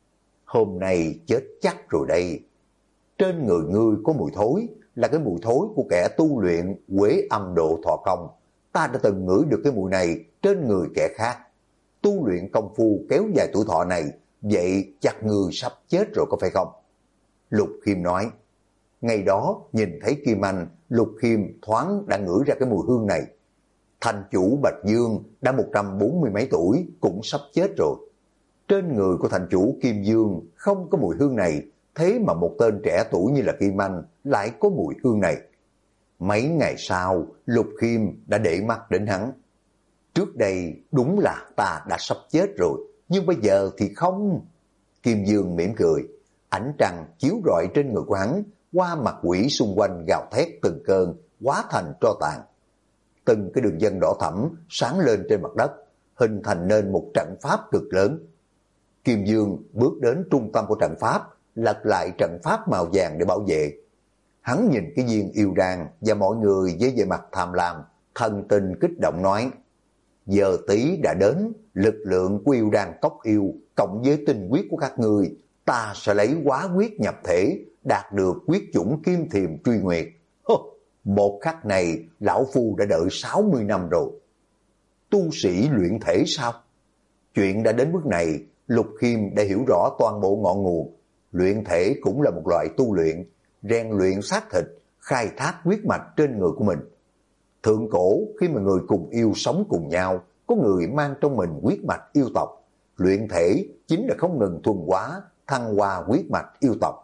Hôm nay chết chắc rồi đây. Trên người ngươi có mùi thối, là cái mùi thối của kẻ tu luyện Quế Âm Độ Thọ Công. Ta đã từng ngửi được cái mùi này trên người kẻ khác. Tu luyện công phu kéo dài tuổi thọ này, vậy chắc ngươi sắp chết rồi có phải không? Lục Khiêm nói. Ngày đó nhìn thấy Kim Anh, Lục Khiêm thoáng đã ngửi ra cái mùi hương này. Thành chủ Bạch Dương đã 140 mấy tuổi, cũng sắp chết rồi. Trên người của thành chủ Kim Dương không có mùi hương này, thế mà một tên trẻ tuổi như là Kim Anh lại có mùi hương này. Mấy ngày sau, Lục Khiêm đã để mắt đến hắn. Trước đây đúng là ta đã sắp chết rồi, nhưng bây giờ thì không. Kim Dương mỉm cười, ánh trăng chiếu rọi trên người của hắn, qua mặt quỷ xung quanh gào thét từng cơn, hóa thành tro tàn. Từng cái đường vân đỏ thẫm sáng lên trên mặt đất, hình thành nên một trận pháp cực lớn. Kim Dương bước đến trung tâm của trận pháp, lật lại trận pháp màu vàng để bảo vệ. Hắn nhìn cái viên yêu đan và mọi người với vẻ mặt tham lam, thần tình kích động nói, giờ tí đã đến, lực lượng của yêu đan cốc yêu cộng với tinh huyết của các ngươi, ta sẽ lấy hóa huyết nhập thể, đạt được huyết chủng kim thiềm truy nguyệt. Một khắc này, lão phu đã đợi 60 năm rồi. Tu sĩ luyện thể sao? Chuyện đã đến bước này, Lục Khiêm đã hiểu rõ toàn bộ ngọn nguồn. Luyện thể cũng là một loại tu luyện, rèn luyện xác thịt, khai thác huyết mạch trên người của mình. Thượng cổ, khi mà người cùng yêu sống cùng nhau, có người mang trong mình huyết mạch yêu tộc. Luyện thể chính là không ngừng thuần hóa, thăng hoa huyết mạch yêu tộc.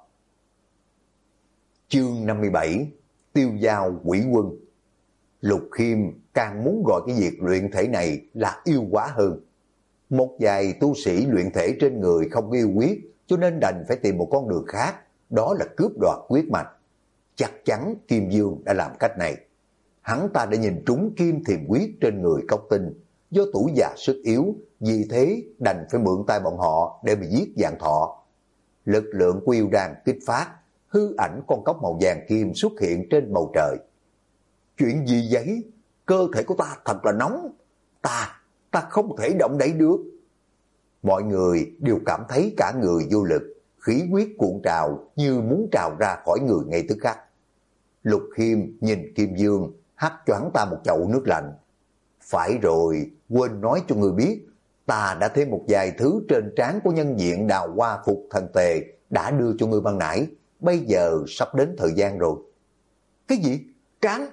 Chương 57: Tiêu giao quỷ quân. Lục Khiêm càng muốn gọi cái việc luyện thể này là yêu hóa hơn. Một vài tu sĩ luyện thể trên người không yêu huyết, cho nên đành phải tìm một con đường khác, đó là cướp đoạt huyết mạch. Chắc chắn Kim Dương đã làm cách này. Hắn ta đã nhìn trúng kim thiềm huyết trên người Cốc Tinh, do tuổi già sức yếu, vì thế đành phải mượn tay bọn họ để mà giết Vạn Thọ. Lực lượng của yêu đan kích phát, hư ảnh con cốc màu vàng kim xuất hiện trên bầu trời. Chuyện gì vậy? Cơ thể của ta thật là nóng. Ta không thể động đậy được. Mọi người đều cảm thấy cả người vô lực, khí huyết cuộn trào như muốn trào ra khỏi người ngay tức khắc. Lục Khiêm nhìn Kim Dương, hắt choáng ta một chậu nước lạnh. Phải rồi, quên nói cho người biết, ta đã thêm một vài thứ trên trán của nhân diện Đào Hoa Phục Thần Tề đã đưa cho ngươi ban nãy, bây giờ sắp đến thời gian rồi. Cái gì? Trán?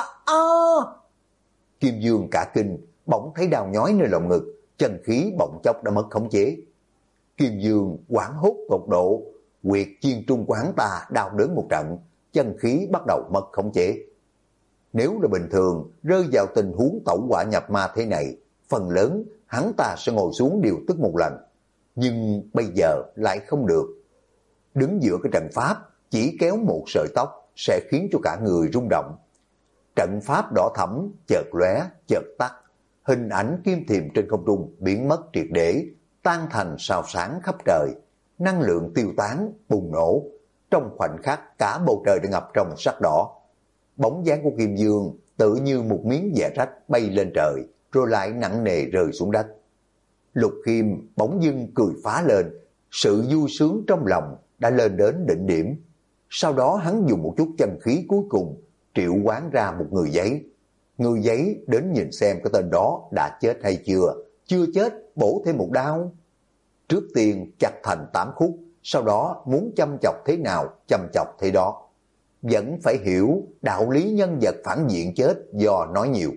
Kim Dương cả kinh, bỗng thấy đau nhói nơi lồng ngực, chân khí bỗng chốc đã mất khống chế. Kim Dương hoảng hốt tột độ, huyệt chiên trung của hắn ta đau đớn một trận, chân khí bắt đầu mất khống chế. Nếu là bình thường, rơi vào tình huống tẩu hỏa nhập ma thế này, phần lớn hắn ta sẽ ngồi xuống điều tức một lần. Nhưng bây giờ lại không được. Đứng giữa cái trận pháp, chỉ kéo một sợi tóc sẽ khiến cho cả người rung động. Trận pháp đỏ thẫm, chợt lóe, chợt tắt. Hình ảnh kim thiềm trên không trung biến mất triệt để, tan thành sao sáng khắp trời. Năng lượng tiêu tán, bùng nổ. Trong khoảnh khắc cả bầu trời đã ngập trong sắc đỏ. Bóng dáng của Kim Dương tự như một miếng vải rách bay lên trời, rồi lại nặng nề rơi xuống đất. Lục Khiêm bỗng dưng cười phá lên, sự vui sướng trong lòng đã lên đến đỉnh điểm. Sau đó hắn dùng một chút chân khí cuối cùng, triệu hoán ra một người giấy. Người giấy đến nhìn xem cái tên đó đã chết hay chưa, chưa chết bổ thêm một đao. Trước tiên chặt thành 8 khúc, sau đó muốn chăm chọc thế nào chăm chọc thế đó. Vẫn phải hiểu đạo lý nhân vật phản diện chết do nói nhiều.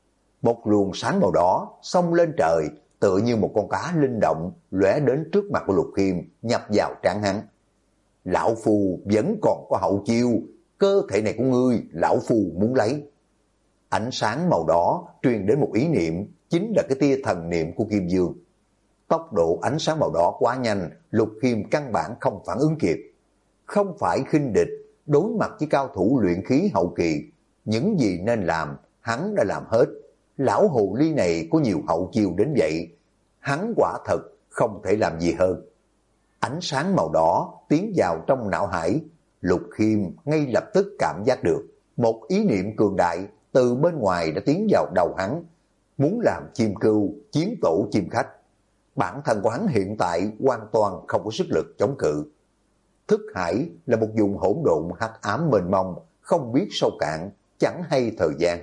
Một luồng sáng màu đỏ xông lên trời, tựa như một con cá linh động lóe đến trước mặt của Lục Khiêm, nhập vào trán hắn. Lão Phu vẫn còn có hậu chiêu, cơ thể này của ngươi lão Phu muốn lấy. Ánh sáng màu đỏ truyền đến một ý niệm, chính là cái tia thần niệm của Kim Dương. Tốc độ ánh sáng màu đỏ quá nhanh, Lục Khiêm căn bản không phản ứng kịp. Không phải khinh địch, đối mặt với cao thủ luyện khí hậu kỳ, những gì nên làm, hắn đã làm hết. Lão hồ ly này có nhiều hậu chiêu đến vậy, hắn quả thật không thể làm gì hơn. Ánh sáng màu đỏ tiến vào trong não hải, Lục Khiêm ngay lập tức cảm giác được một ý niệm cường đại từ bên ngoài đã tiến vào đầu hắn, muốn làm chim cưu, chiến tổ chim khách. Bản thân của hắn hiện tại hoàn toàn không có sức lực chống cự. Thức hải là một vùng hỗn độn hắc ám mênh mông, không biết sâu cạn, chẳng hay thời gian.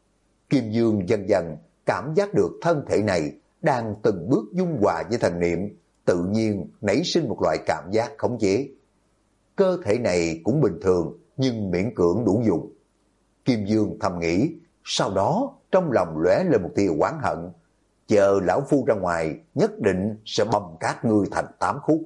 Kim Dương dần dần cảm giác được thân thể này đang từng bước dung hòa với thần niệm, tự nhiên nảy sinh một loại cảm giác khống chế. Cơ thể này cũng bình thường, nhưng miễn cưỡng đủ dùng. Kim Dương thầm nghĩ, sau đó trong lòng lóe lên một tia oán hận. Chờ lão Phu ra ngoài, nhất định sẽ bầm các ngươi thành 8 khúc.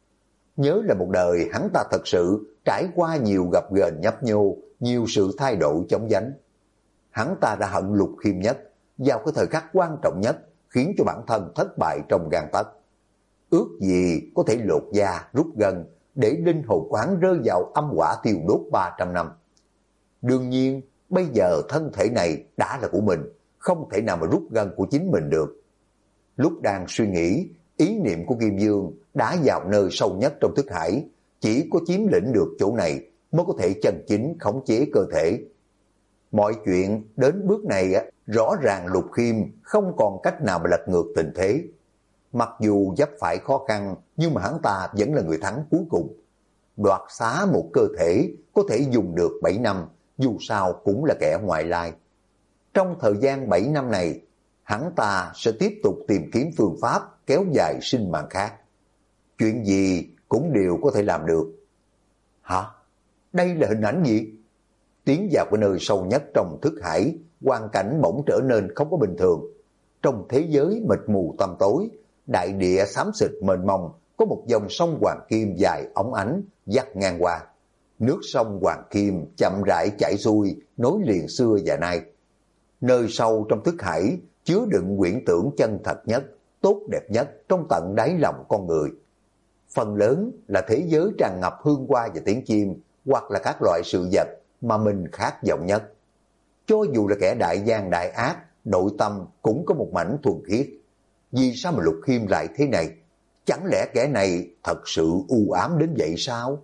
Nhớ là một đời hắn ta thật sự trải qua nhiều gặp gềnh nhấp nhô, nhiều sự thay đổi chóng vánh. Hắn ta đã hận Lục Khiêm nhất, vào cái thời khắc quan trọng nhất, khiến cho bản thân thất bại trong gang tấc. Ước gì có thể lột da, rút gân, để linh hồn quán rơi vào âm hỏa tiêu đốt 300 năm. Đương nhiên, bây giờ thân thể này đã là của mình, không thể nào mà rút gân của chính mình được. Lúc đang suy nghĩ, ý niệm của Kim Dương đã vào nơi sâu nhất trong thức hải, chỉ có chiếm lĩnh được chỗ này mới có thể chân chính khống chế cơ thể. Mọi chuyện đến bước này rõ ràng Lục Khiêm không còn cách nào mà lật ngược tình thế. Mặc dù vấp phải khó khăn, nhưng mà hắn ta vẫn là người thắng cuối cùng. Đoạt xá một cơ thể có thể dùng được 7 năm, dù sao cũng là kẻ ngoại lai. Trong thời gian 7 năm này, hắn ta sẽ tiếp tục tìm kiếm phương pháp kéo dài sinh mạng khác. Chuyện gì cũng đều có thể làm được. Hả? Đây là hình ảnh gì? Tiến vào cái nơi sâu nhất trong thức hải, quang cảnh bỗng trở nên không có bình thường. Trong thế giới mịt mù tăm tối, đại địa xám xịt mênh mông, có một dòng sông Hoàng Kim dài óng ánh dắt ngang qua. Nước sông Hoàng Kim chậm rãi chảy xuôi, nối liền xưa và nay. Nơi sâu trong thức hải chứa đựng quyển tưởng chân thật nhất, tốt đẹp nhất trong tận đáy lòng con người. Phần lớn là thế giới tràn ngập hương hoa và tiếng chim, hoặc là các loại sự vật mà mình khát vọng nhất. Cho dù là kẻ đại gian đại ác, nội tâm cũng có một mảnh thuần khiết. Vì sao mà Lục Khiêm lại thế này? Chẳng lẽ kẻ này thật sự u ám đến vậy sao?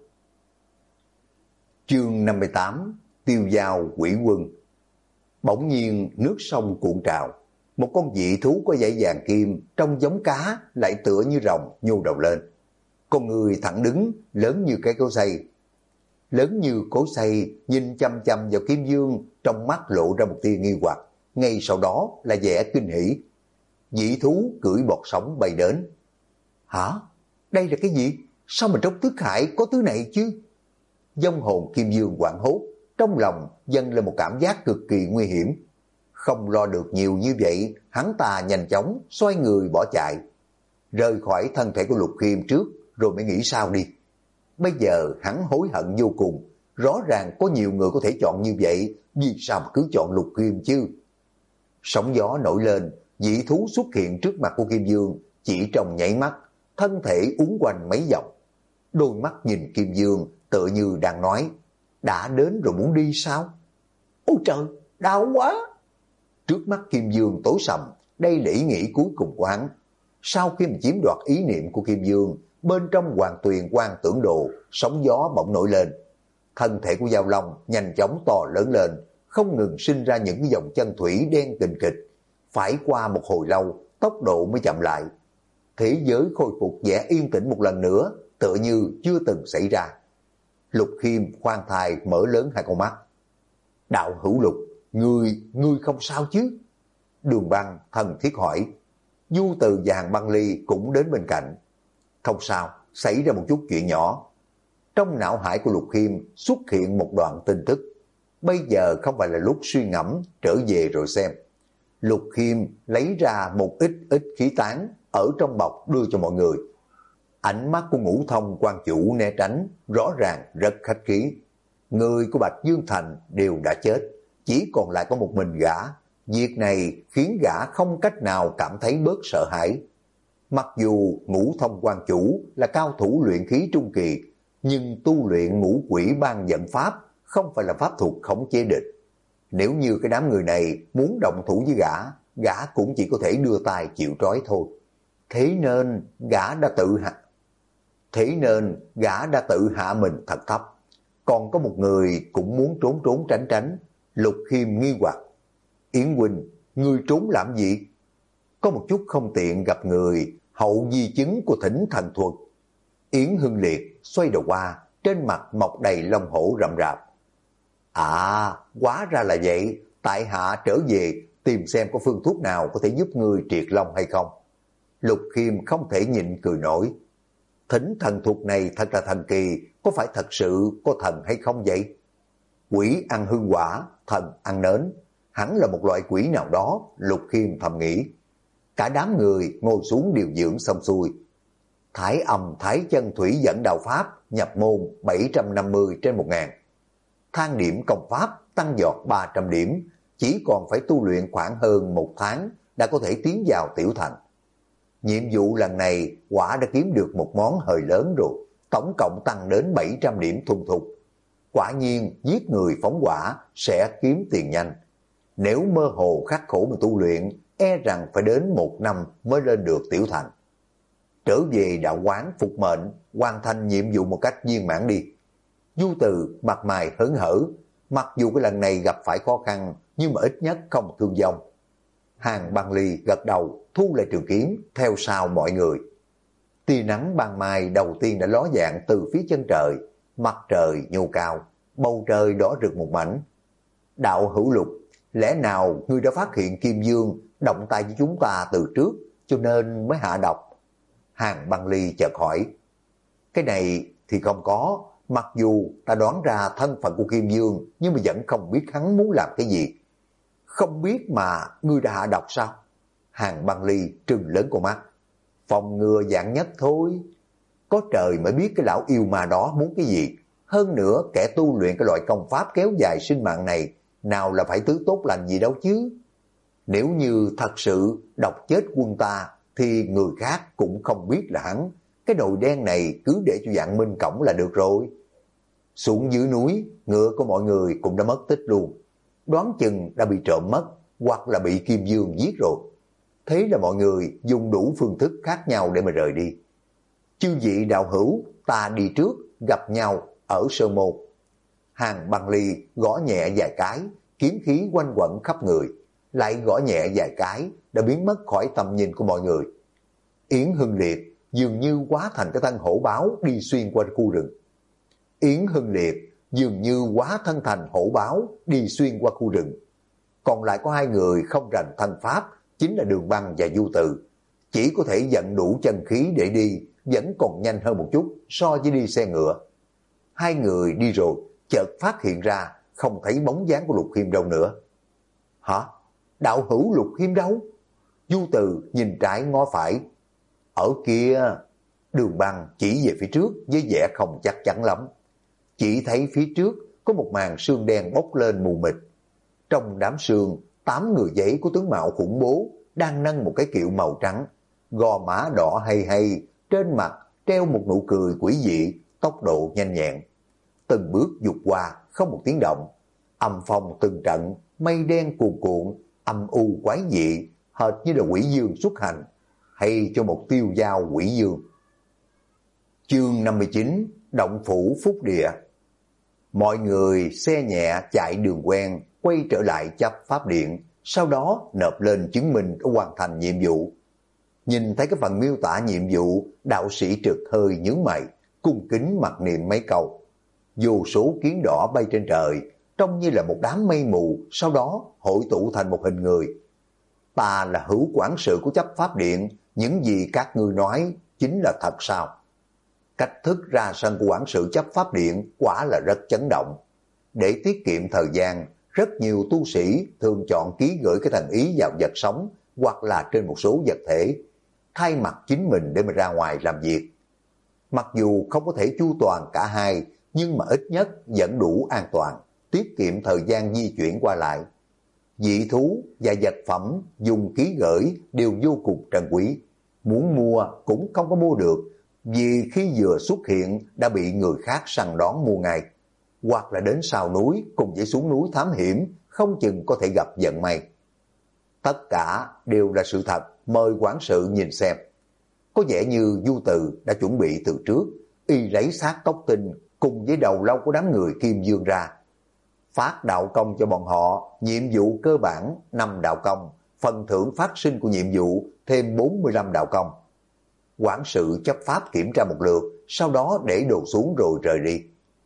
Chương 58: Tiêu giao quỷ quân. Bỗng nhiên nước sông cuộn trào, một con dị thú có dãy vàng kim trông giống cá lại tựa như rồng nhô đầu lên. Con người thẳng đứng, lớn như cái cối xay. Lớn như cối xay nhìn chăm chăm vào Kim Dương, trong mắt lộ ra một tia nghi hoặc, ngay sau đó là vẻ kinh hỉ. Dị thú cưỡi bọt sóng bay đến. Hả? Đây là cái gì? Sao mà trong thức hải có thứ này chứ? Vong hồn Kim Dương hoảng hốt, trong lòng dâng lên một cảm giác cực kỳ nguy hiểm. Không lo được nhiều như vậy, hắn ta nhanh chóng xoay người bỏ chạy. Rời khỏi thân thể của Lục Khiêm trước, rồi mới nghĩ sao đi. Bây giờ hắn hối hận vô cùng. Rõ ràng có nhiều người có thể chọn như vậy, vì sao mà cứ chọn Lục Khiêm chứ? Sóng gió nổi lên, dị thú xuất hiện trước mặt của Kim Dương, chỉ trong nháy mắt, thân thể uốn quanh mấy vòng. Đôi mắt nhìn Kim Dương tựa như đang nói, đã đến rồi muốn đi sao? Ôi trời, đau quá! Trước mắt Kim Dương tối sầm, đây là ý nghĩ cuối cùng của hắn. Sau khi mà chiếm đoạt ý niệm của Kim Dương, bên trong Hoàng Tuyền Quang Tưởng Đồ, sóng gió bỗng nổi lên. Thân thể của Giao Long nhanh chóng to lớn lên, không ngừng sinh ra những cái dòng chân thủy đen kình kịch. Phải qua một hồi lâu, tốc độ mới chậm lại. Thế giới khôi phục vẻ yên tĩnh một lần nữa, tựa như chưa từng xảy ra. Lục Khiêm khoan thai mở lớn hai con mắt. Đạo hữu Lục, ngươi không sao chứ? Đường Băng thân thiết hỏi. Du Từ và Hàng Băng Ly cũng đến bên cạnh. Không sao, xảy ra một chút chuyện nhỏ. Trong não hải của Lục Khiêm xuất hiện một đoạn tin tức. Bây giờ không phải là lúc suy ngẫm, trở về rồi xem. Lục Khiêm lấy ra một ít khí tán ở trong bọc đưa cho mọi người. Ánh mắt của Ngũ Thông quan chủ né tránh, rõ ràng rất khách khí. Người của Bạch Dương Thành đều đã chết, chỉ còn lại có một mình gã. Việc này khiến gã không cách nào cảm thấy bớt sợ hãi. Mặc dù Ngũ Thông quan chủ là cao thủ luyện khí trung kỳ, nhưng tu luyện ngũ quỷ ban giận pháp không phải là pháp thuật khống chế địch. Nếu như cái đám người này muốn động thủ với gã cũng chỉ có thể đưa tay chịu trói thôi. Thế nên gã đã tự hạ mình thật thấp. Còn có một người cũng muốn trốn tránh. Lục Khiêm nghi hoặc. Yến huynh, ngươi trốn làm gì? Có một chút không tiện gặp người, hậu di chứng của Thỉnh Thần Thuật. Yến Hưng Liệt xoay đầu qua, trên mặt mọc đầy lông hổ rậm rạp. À, hóa ra là vậy, tại hạ trở về tìm xem có phương thuốc nào có thể giúp ngươi triệt lông hay không. Lục Khiêm không thể nhịn cười nổi. Thỉnh Thần Thuật này thật là thần kỳ, có phải thật sự có thần hay không vậy? Quỷ ăn hương quả, thần ăn nến, hẳn là một loại quỷ nào đó, Lục Khiêm thầm nghĩ. Cả đám người ngồi xuống điều dưỡng xong xuôi. Thái âm thái chân thủy dẫn đạo pháp, nhập môn 750 trên 1000. Thang điểm công pháp tăng giọt 300 điểm, chỉ còn phải tu luyện khoảng hơn 1 tháng đã có thể tiến vào tiểu thành. Nhiệm vụ lần này quả đã kiếm được một món hời lớn rồi, tổng cộng tăng đến 700 điểm thuần thục. Quả nhiên giết người phóng hỏa sẽ kiếm tiền nhanh. Nếu mơ hồ khắc khổ mà tu luyện, e rằng phải đến 1 năm mới lên được tiểu thành. Trở về đạo quán phục mệnh, hoàn thành nhiệm vụ một cách viên mãn đi. Du Từ mặt mày hớn hở, mặc dù cái lần này gặp phải khó khăn nhưng mà ít nhất không thương vong. Hàng Băng Ly gật đầu thu lại trường kiếm theo sau mọi người. Tia nắng ban mai đầu tiên đã ló dạng từ phía chân trời, mặt trời nhô cao, bầu trời đỏ rực một mảnh. Đạo hữu Lục, lẽ nào ngươi đã phát hiện Kim Dương động tay với chúng ta từ trước cho nên mới hạ độc? Hàng Băng Ly chợt hỏi. Cái này thì không có, mặc dù ta đoán ra thân phận của Kim Dương nhưng mà vẫn không biết hắn muốn làm cái gì. Không biết mà ngươi đã hạ độc sao? Hàng Băng Ly trừng lớn con mắt. Phòng ngừa dạng nhất thôi. Có trời mới biết cái lão yêu ma đó muốn cái gì. Hơn nữa kẻ tu luyện cái loại công pháp kéo dài sinh mạng này nào là phải thứ tốt lành gì đâu chứ. Nếu như thật sự độc chết quân ta thì người khác cũng không biết là hắn. Cái đồi đen này cứ để cho Vạn Minh cổng là được rồi. Xuống dưới núi, ngựa của mọi người cũng đã mất tích luôn. Đoán chừng đã bị trộm mất hoặc là bị Kim Dương giết rồi. Thế là mọi người dùng đủ phương thức khác nhau để mà rời đi. Chư vị đạo hữu, ta đi trước, gặp nhau ở Sơn Môn. Hàng Băng Ly gõ nhẹ vài cái, kiếm khí quanh quẩn khắp người, lại gõ nhẹ vài cái đã biến mất khỏi tầm nhìn của mọi người. Yến Hưng Liệt dường như hóa thành cái thân hổ báo đi xuyên qua khu rừng. Yến Hưng Liệt dường như hóa thân thành hổ báo đi xuyên qua khu rừng. Còn lại có hai người không rành thân pháp, chính là Đường Băng và Du Từ. Chỉ có thể dẫn đủ chân khí để đi, vẫn còn nhanh hơn một chút so với đi xe ngựa. Hai người đi rồi, chợt phát hiện ra không thấy bóng dáng của Lục Khiêm đâu nữa. Hả? Đạo hữu Lục Khiêm đâu? Du Từ nhìn trái ngó phải. Ở kia. Đường Băng chỉ về phía trước với vẻ không chắc chắn lắm. Chỉ thấy phía trước có một màn sương đen bốc lên mù mịt. Trong đám sương, 8 người giấy của tướng mạo khủng bố đang nâng một cái kiệu màu trắng, gò má đỏ hay hay, trên mặt treo một nụ cười quỷ dị, tốc độ nhanh nhẹn. Từng bước vụt qua, không một tiếng động. Âm phong từng trận, mây đen cuồn cuộn, âm u quái dị, hệt như là quỷ dương xuất hành, hay cho một tiêu dao quỷ dương. Chương 59, Động Phủ Phúc Địa. Mọi người xe nhẹ chạy đường quen, quay trở lại chấp pháp điện, sau đó nộp lên chứng minh đã hoàn thành nhiệm vụ. Nhìn thấy cái phần miêu tả nhiệm vụ, đạo sĩ Trực hơi nhướng mày, cung kính mặc niệm mấy câu. Vô số kiến đỏ bay trên trời, trông như là một đám mây mù, sau đó hội tụ thành một hình người. Ta là hữu quản sự của chấp pháp điện, những gì các ngươi nói chính là thật sao? Cách thức ra sân của quản sự chấp pháp điện quả là rất chấn động. Để tiết kiệm thời gian, rất nhiều tu sĩ thường chọn ký gửi cái thần ý vào vật sống hoặc là trên một số vật thể, thay mặt chính mình để mà ra ngoài làm việc. Mặc dù không có thể chu toàn cả hai, nhưng mà ít nhất vẫn đủ an toàn, tiết kiệm thời gian di chuyển qua lại. Dị thú và vật phẩm dùng ký gửi đều vô cùng trân quý. Muốn mua cũng không có mua được, vì khi vừa xuất hiện đã bị người khác săn đón mua ngay. Hoặc là đến sau núi cùng với xuống núi thám hiểm, không chừng có thể gặp vận may. Tất cả đều là sự thật, mời quản sự nhìn xem. Có vẻ như Du Từ đã chuẩn bị từ trước, y lấy xác tóc tinh cùng với đầu lâu của đám người Kim Dương ra. Phát đạo công cho bọn họ, nhiệm vụ cơ bản 5 đạo công, phần thưởng phát sinh của nhiệm vụ thêm 45 đạo công. Quản sự chấp pháp kiểm tra một lượt, sau đó để đồ xuống rồi rời đi.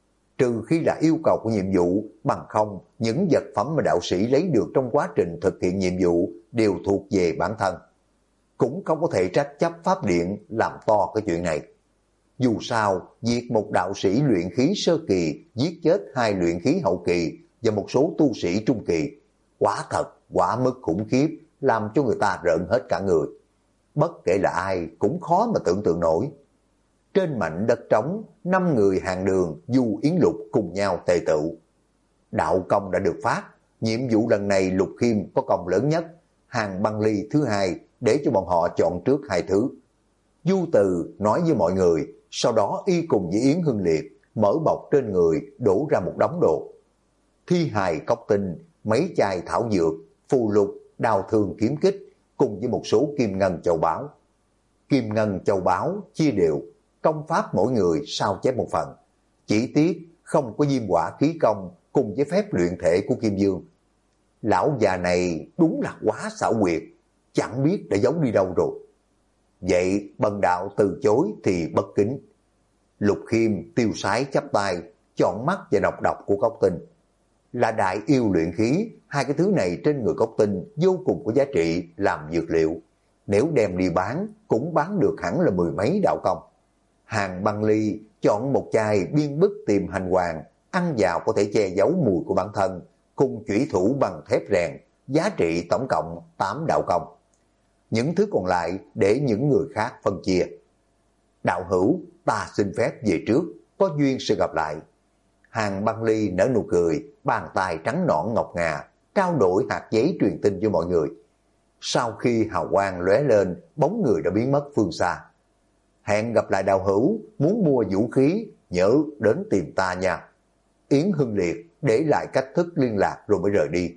Trừ khi là yêu cầu của nhiệm vụ, bằng không những vật phẩm mà đạo sĩ lấy được trong quá trình thực hiện nhiệm vụ đều thuộc về bản thân. Cũng không có thể trách chấp pháp điện làm to cái chuyện này. Dù sao, việc một đạo sĩ luyện khí sơ kỳ giết chết 2 luyện khí hậu kỳ và một số tu sĩ trung kỳ, quả thật, quả mức khủng khiếp, làm cho người ta rợn hết cả người. Bất kể là ai cũng khó mà tưởng tượng nổi. Trên mảnh đất trống, 5 người hàng đường Du Yến Lục cùng nhau tề tựu. Đạo công đã được phát, nhiệm vụ lần này Lục Khiêm có công lớn nhất, Hàng Băng Ly thứ hai để cho bọn họ chọn trước 2 thứ. Du Từ nói với mọi người, sau đó y cùng với Yến Hưng Liệt mở bọc trên người đổ ra một đống đồ. Thi hài cốc tinh, mấy chai thảo dược, phù lục, đao thương kiếm kích cùng với một số kim ngân châu báu. Kim ngân châu báu chia đều, công pháp mỗi người sao chép một phần. Chỉ tiếc không có diêm hỏa khí công cùng với phép luyện thể của Kim Dương. Lão già này đúng là quá xảo quyệt, chẳng biết đã giấu đi đâu rồi. Vậy Bần đạo từ chối thì bất kính. Lục Khiêm tiêu sái chắp tay, chọn mắt và độc độc của Cốc Tinh. Là đại yêu luyện khí, hai cái thứ này trên người Cốc Tinh vô cùng có giá trị làm dược liệu. Nếu đem đi bán, cũng bán được hẳn là mười mấy đạo công. Hàng Băng Ly chọn một chai biên bức tìm hành hoàng, ăn vào có thể che giấu mùi của bản thân, cùng chủy thủ bằng thép rèn, giá trị tổng cộng 8 đạo công. Những thứ còn lại để những người khác phân chia. Đạo hữu, ta xin phép về trước, có duyên sẽ gặp lại. Hàng Băng Ly nở nụ cười, bàn tay trắng nõn ngọc ngà, trao đổi hạt giấy truyền tin cho mọi người. Sau khi hào quang lóe lên, bóng người đã biến mất phương xa. Hẹn gặp lại đạo hữu, muốn mua vũ khí, nhớ đến tìm ta nha. Yến Hưng Liệt để lại cách thức liên lạc rồi mới rời đi.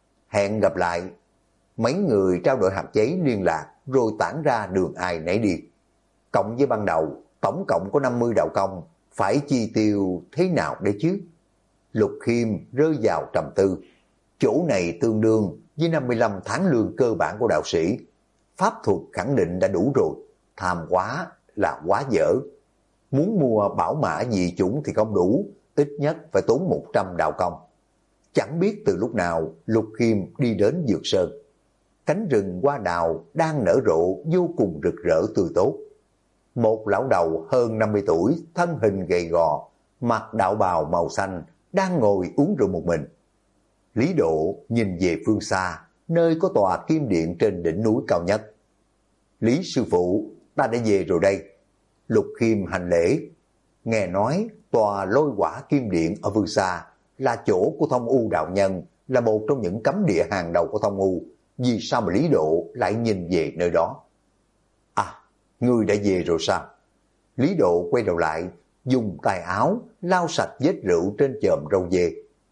Hẹn gặp lại. Mấy người trao đổi hạt giấy liên lạc rồi tản ra đường ai nấy đi. Cộng với ban đầu, tổng cộng có 50 đạo công, phải chi tiêu thế nào đấy chứ? Lục Khiêm rơi vào trầm tư. Chỗ này tương đương với 55 tháng lương cơ bản của đạo sĩ. Pháp thuật khẳng định đã đủ rồi, tham quá là quá dở. Muốn mua bảo mã dị chủng thì không đủ, ít nhất phải tốn 100 đạo công. Chẳng biết từ lúc nào Lục Khiêm đi đến Dược Sơn. Cánh rừng hoa đào đang nở rộ vô cùng rực rỡ tươi tốt. Một lão đầu hơn 50 tuổi, thân hình gầy gò, mặc đạo bào màu xanh, đang ngồi uống rượu một mình. Lý Độ nhìn về phương xa, nơi có tòa kim điện trên đỉnh núi cao nhất. Lý sư phụ, ta đã về rồi đây. Lục Khiêm hành lễ. Nghe nói tòa lôi quả kim điện ở phương xa là chỗ của Thông U đạo nhân, là một trong những cấm địa hàng đầu của Thông U. Vì sao mà Lý Độ lại nhìn về nơi đó? À, ngươi đã về rồi sao? Lý Độ quay đầu lại, dùng tay áo lau sạch vết rượu trên chòm râu dê.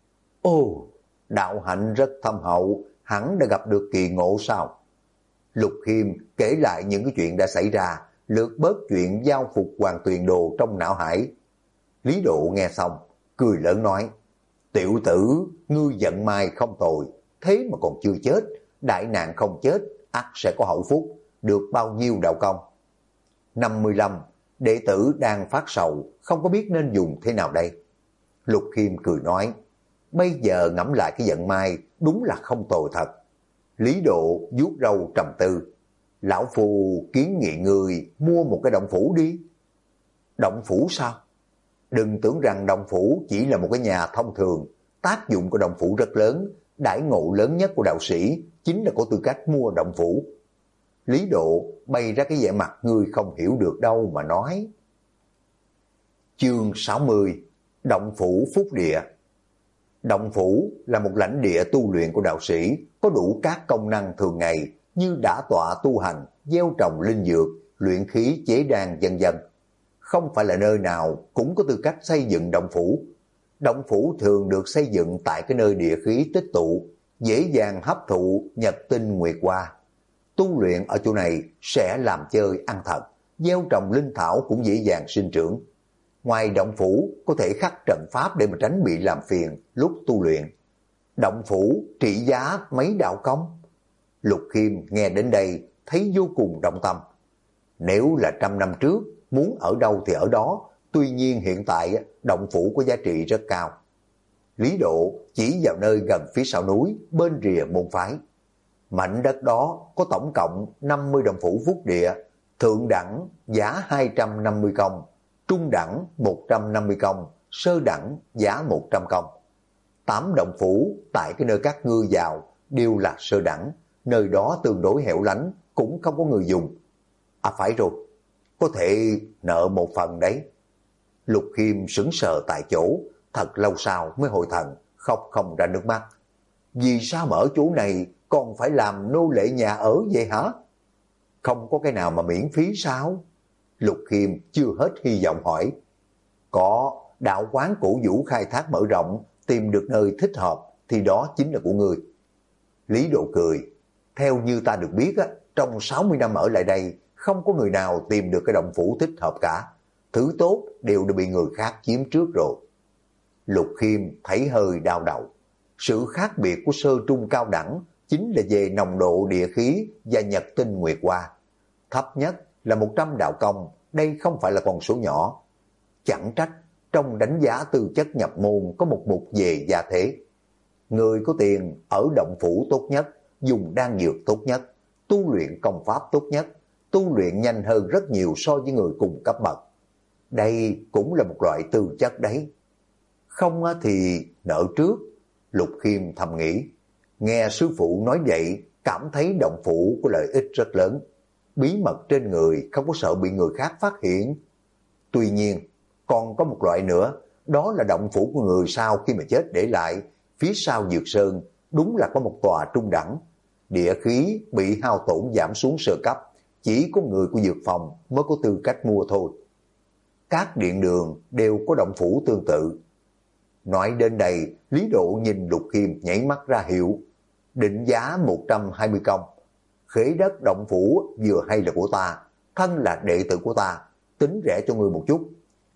Ồ, đạo hạnh rất thâm hậu, hẳn đã gặp được kỳ ngộ sao? Lục Khiêm kể lại những cái chuyện đã xảy ra, lược bớt chuyện giao phục Hoàng Tuyền Đồ trong não hải. Lý Độ nghe xong, cười lớn nói, tiểu tử, ngươi giận mai không tồi, thế mà còn chưa chết, đại nạn không chết, ắt sẽ có hậu phúc, được bao nhiêu đạo công? 55, đệ tử đang phát sầu, không có biết nên dùng thế nào đây. Lục Khiêm cười nói, bây giờ ngẫm lại cái giận mai, đúng là không tồi thật. Lý Độ vuốt râu trầm tư, lão phu kiến nghị người mua một cái động phủ đi. Động phủ sao? Đừng tưởng rằng động phủ chỉ là một cái nhà thông thường, tác dụng của động phủ rất lớn, đãi ngộ lớn nhất của đạo sĩ chính là có tư cách mua động phủ. Lý Độ bày ra cái vẻ mặt người không hiểu được đâu mà nói. Chương 60, Động phủ Phúc Địa. Động phủ là một lãnh địa tu luyện của đạo sĩ, có đủ các công năng thường ngày như đả tọa tu hành, gieo trồng linh dược, luyện khí chế đan vân vân. Không phải là nơi nào cũng có tư cách xây dựng động phủ. Động phủ thường được xây dựng tại cái nơi địa khí tích tụ, dễ dàng hấp thụ nhật tinh nguyệt hoa. Tu luyện ở chỗ này sẽ làm chơi ăn thật, gieo trồng linh thảo cũng dễ dàng sinh trưởng. Ngoài động phủ có thể khắc trận pháp để mà tránh bị làm phiền lúc tu luyện. Động phủ trị giá mấy đạo công? Lục Khiêm nghe đến đây thấy vô cùng động tâm. Nếu là 100 năm trước, muốn ở đâu thì ở đó, tuy nhiên hiện tại động phủ có giá trị rất cao. Lý Độ chỉ vào nơi gần phía sau núi, bên rìa môn phái. Mảnh đất đó có tổng cộng 50 động phủ phúc địa, thượng đẳng giá 250 công, trung đẳng 150 công, sơ đẳng giá 100 công. 8 động phủ tại cái nơi các ngươi vào đều là sơ đẳng, nơi đó tương đối hẻo lánh, cũng không có người dùng. À phải rồi, có thể nợ một phần đấy. Lục Khiêm sững sờ tại chỗ, thật lâu sau mới hồi thần, khóc không ra nước mắt. Vì sao mà ở chỗ này còn phải làm nô lệ nhà ở vậy hả? Không có cái nào mà miễn phí sao? Lục Khiêm chưa hết hy vọng hỏi. Có, đạo quán cổ vũ khai thác mở rộng, tìm được nơi thích hợp thì đó chính là của người. Lý Độ cười. Theo như ta được biết, trong 60 năm ở lại đây, không có người nào tìm được cái động phủ thích hợp cả. Thứ tốt đều đã bị người khác chiếm trước rồi. Lục Khiêm thấy hơi đau đầu. Sự khác biệt của sơ trung cao đẳng chính là về nồng độ địa khí và nhật tinh nguyệt hoa. Thấp nhất là 100 đạo công, đây không phải là con số nhỏ. Chẳng trách trong đánh giá tư chất nhập môn có một mục về gia thế. Người có tiền ở động phủ tốt nhất, dùng đan dược tốt nhất, tu luyện công pháp tốt nhất, tu luyện nhanh hơn rất nhiều so với người cùng cấp bậc. Đây cũng là một loại tư chất đấy. Không thì nợ trước. Lục Khiêm thầm nghĩ. Nghe sư phụ nói vậy, cảm thấy động phủ có lợi ích rất lớn. Bí mật trên người không có sợ bị người khác phát hiện. Tuy nhiên, còn có một loại nữa, đó là động phủ của người sau khi mà chết để lại. Phía sau Dược Sơn đúng là có một tòa trung đẳng. Địa khí bị hao tổn giảm xuống sơ cấp, chỉ có người của dược phòng mới có tư cách mua thôi. Các điện đường đều có động phủ tương tự. Nói đến đây, Lý Độ nhìn Lục Khiêm nhảy mắt ra hiệu. Định giá 120 công. Khế đất động phủ vừa hay là của ta, thân là đệ tử của ta, tính rẻ cho ngươi một chút.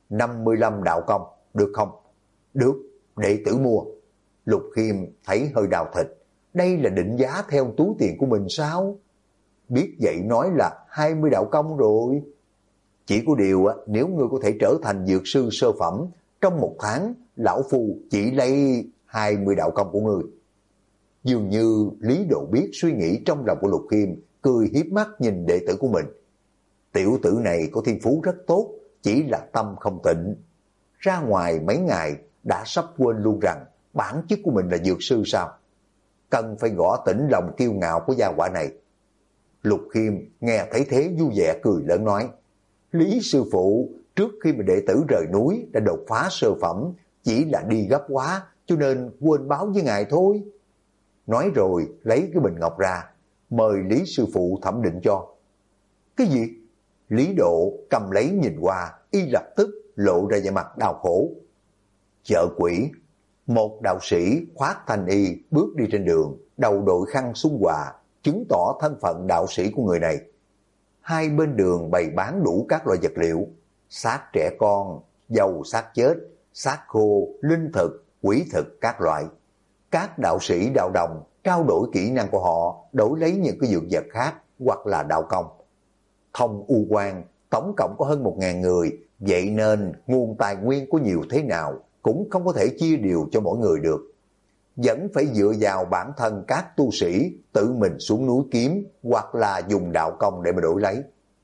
55 đạo công, được không? Được, đệ tử mua. Lục Khiêm thấy hơi đau thịt. Đây là định giá theo túi tiền của mình sao? Biết vậy nói là 20 đạo công rồi. Chỉ có điều nếu ngươi có thể trở thành dược sư sơ phẩm, trong một tháng, lão phu chỉ lấy 20 đạo công của ngươi. Dường như Lý Độ biết suy nghĩ trong lòng của Lục Khiêm, cười hiếp mắt nhìn đệ tử của mình. Tiểu tử này có thiên phú rất tốt, chỉ là tâm không tịnh. Ra ngoài mấy ngày đã sắp quên luôn rằng bản chất của mình là dược sư sao? Cần phải gõ tỉnh lòng kiêu ngạo của gia hỏa này. Lục Khiêm nghe thấy thế vui vẻ cười lớn nói. Lý sư phụ, trước khi mà đệ tử rời núi đã đột phá sơ phẩm, chỉ là đi gấp quá cho nên quên báo với ngài thôi. Nói rồi lấy cái bình ngọc ra, mời Lý sư phụ thẩm định cho. Cái gì? Lý Độ cầm lấy nhìn qua, y lập tức lộ ra vẻ mặt đau khổ. Chợ quỷ, một đạo sĩ khoác thanh y bước đi trên đường, đầu đội khăn xung quà, chứng tỏ thân phận đạo sĩ của người này. Hai bên đường bày bán đủ các loại vật liệu, xác trẻ con, dầu xác chết, xác khô, linh thực, quỷ thực các loại. Các đạo sĩ đạo đồng trao đổi kỹ năng của họ, đổi lấy những cái dược vật khác hoặc là đạo công. Thông U Quan tổng cộng có hơn 1.000 người, vậy nên nguồn tài nguyên có nhiều thế nào cũng không có thể chia đều cho mỗi người được. Vẫn phải dựa vào bản thân các tu sĩ tự mình xuống núi kiếm hoặc là dùng đạo công để mà đổi lấy.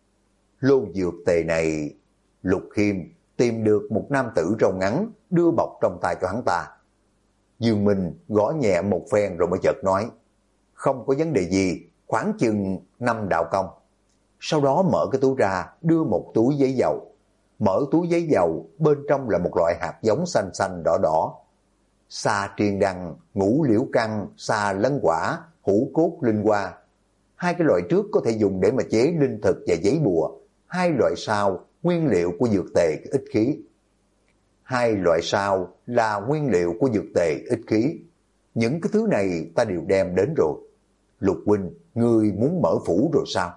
Lô dược tề này, Lục Khiêm tìm được một nam tử râu ngắn đưa bọc trong tay cho hắn ta. Dương Minh gõ nhẹ một phen rồi mới chợt nói, không có vấn đề gì, khoảng chừng 5 đạo công. Sau đó mở cái túi ra, đưa một túi giấy dầu. Mở túi giấy dầu, bên trong là một loại hạt giống xanh xanh đỏ đỏ. Sa triền đăng, ngũ liễu căn, sa lân quả, hữu cốt linh hoa. Hai cái loại trước có thể dùng để mà chế linh thực và giấy bùa. Hai loại sau, nguyên liệu của dược tề ít khí. Hai loại sau là nguyên liệu của dược tề ít khí. Những cái thứ này ta đều đem đến rồi. Lục huynh, ngươi muốn mở phủ rồi sao?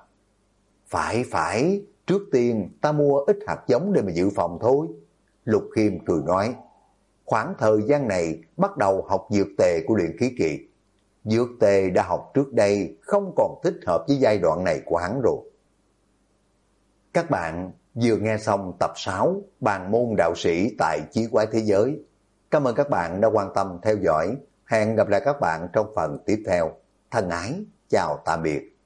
Phải, trước tiên ta mua ít hạt giống để mà dự phòng thôi. Lục Khiêm cười nói, khoảng thời gian này bắt đầu học dược tề của luyện khí kỳ. Dược tề đã học trước đây không còn thích hợp với giai đoạn này của hắn rồi. Các bạn vừa nghe xong tập 6 Bàn môn đạo sĩ tại Chí Quái Thế Giới. Cảm ơn các bạn đã quan tâm theo dõi. Hẹn gặp lại các bạn trong phần tiếp theo. Thân ái, chào tạm biệt.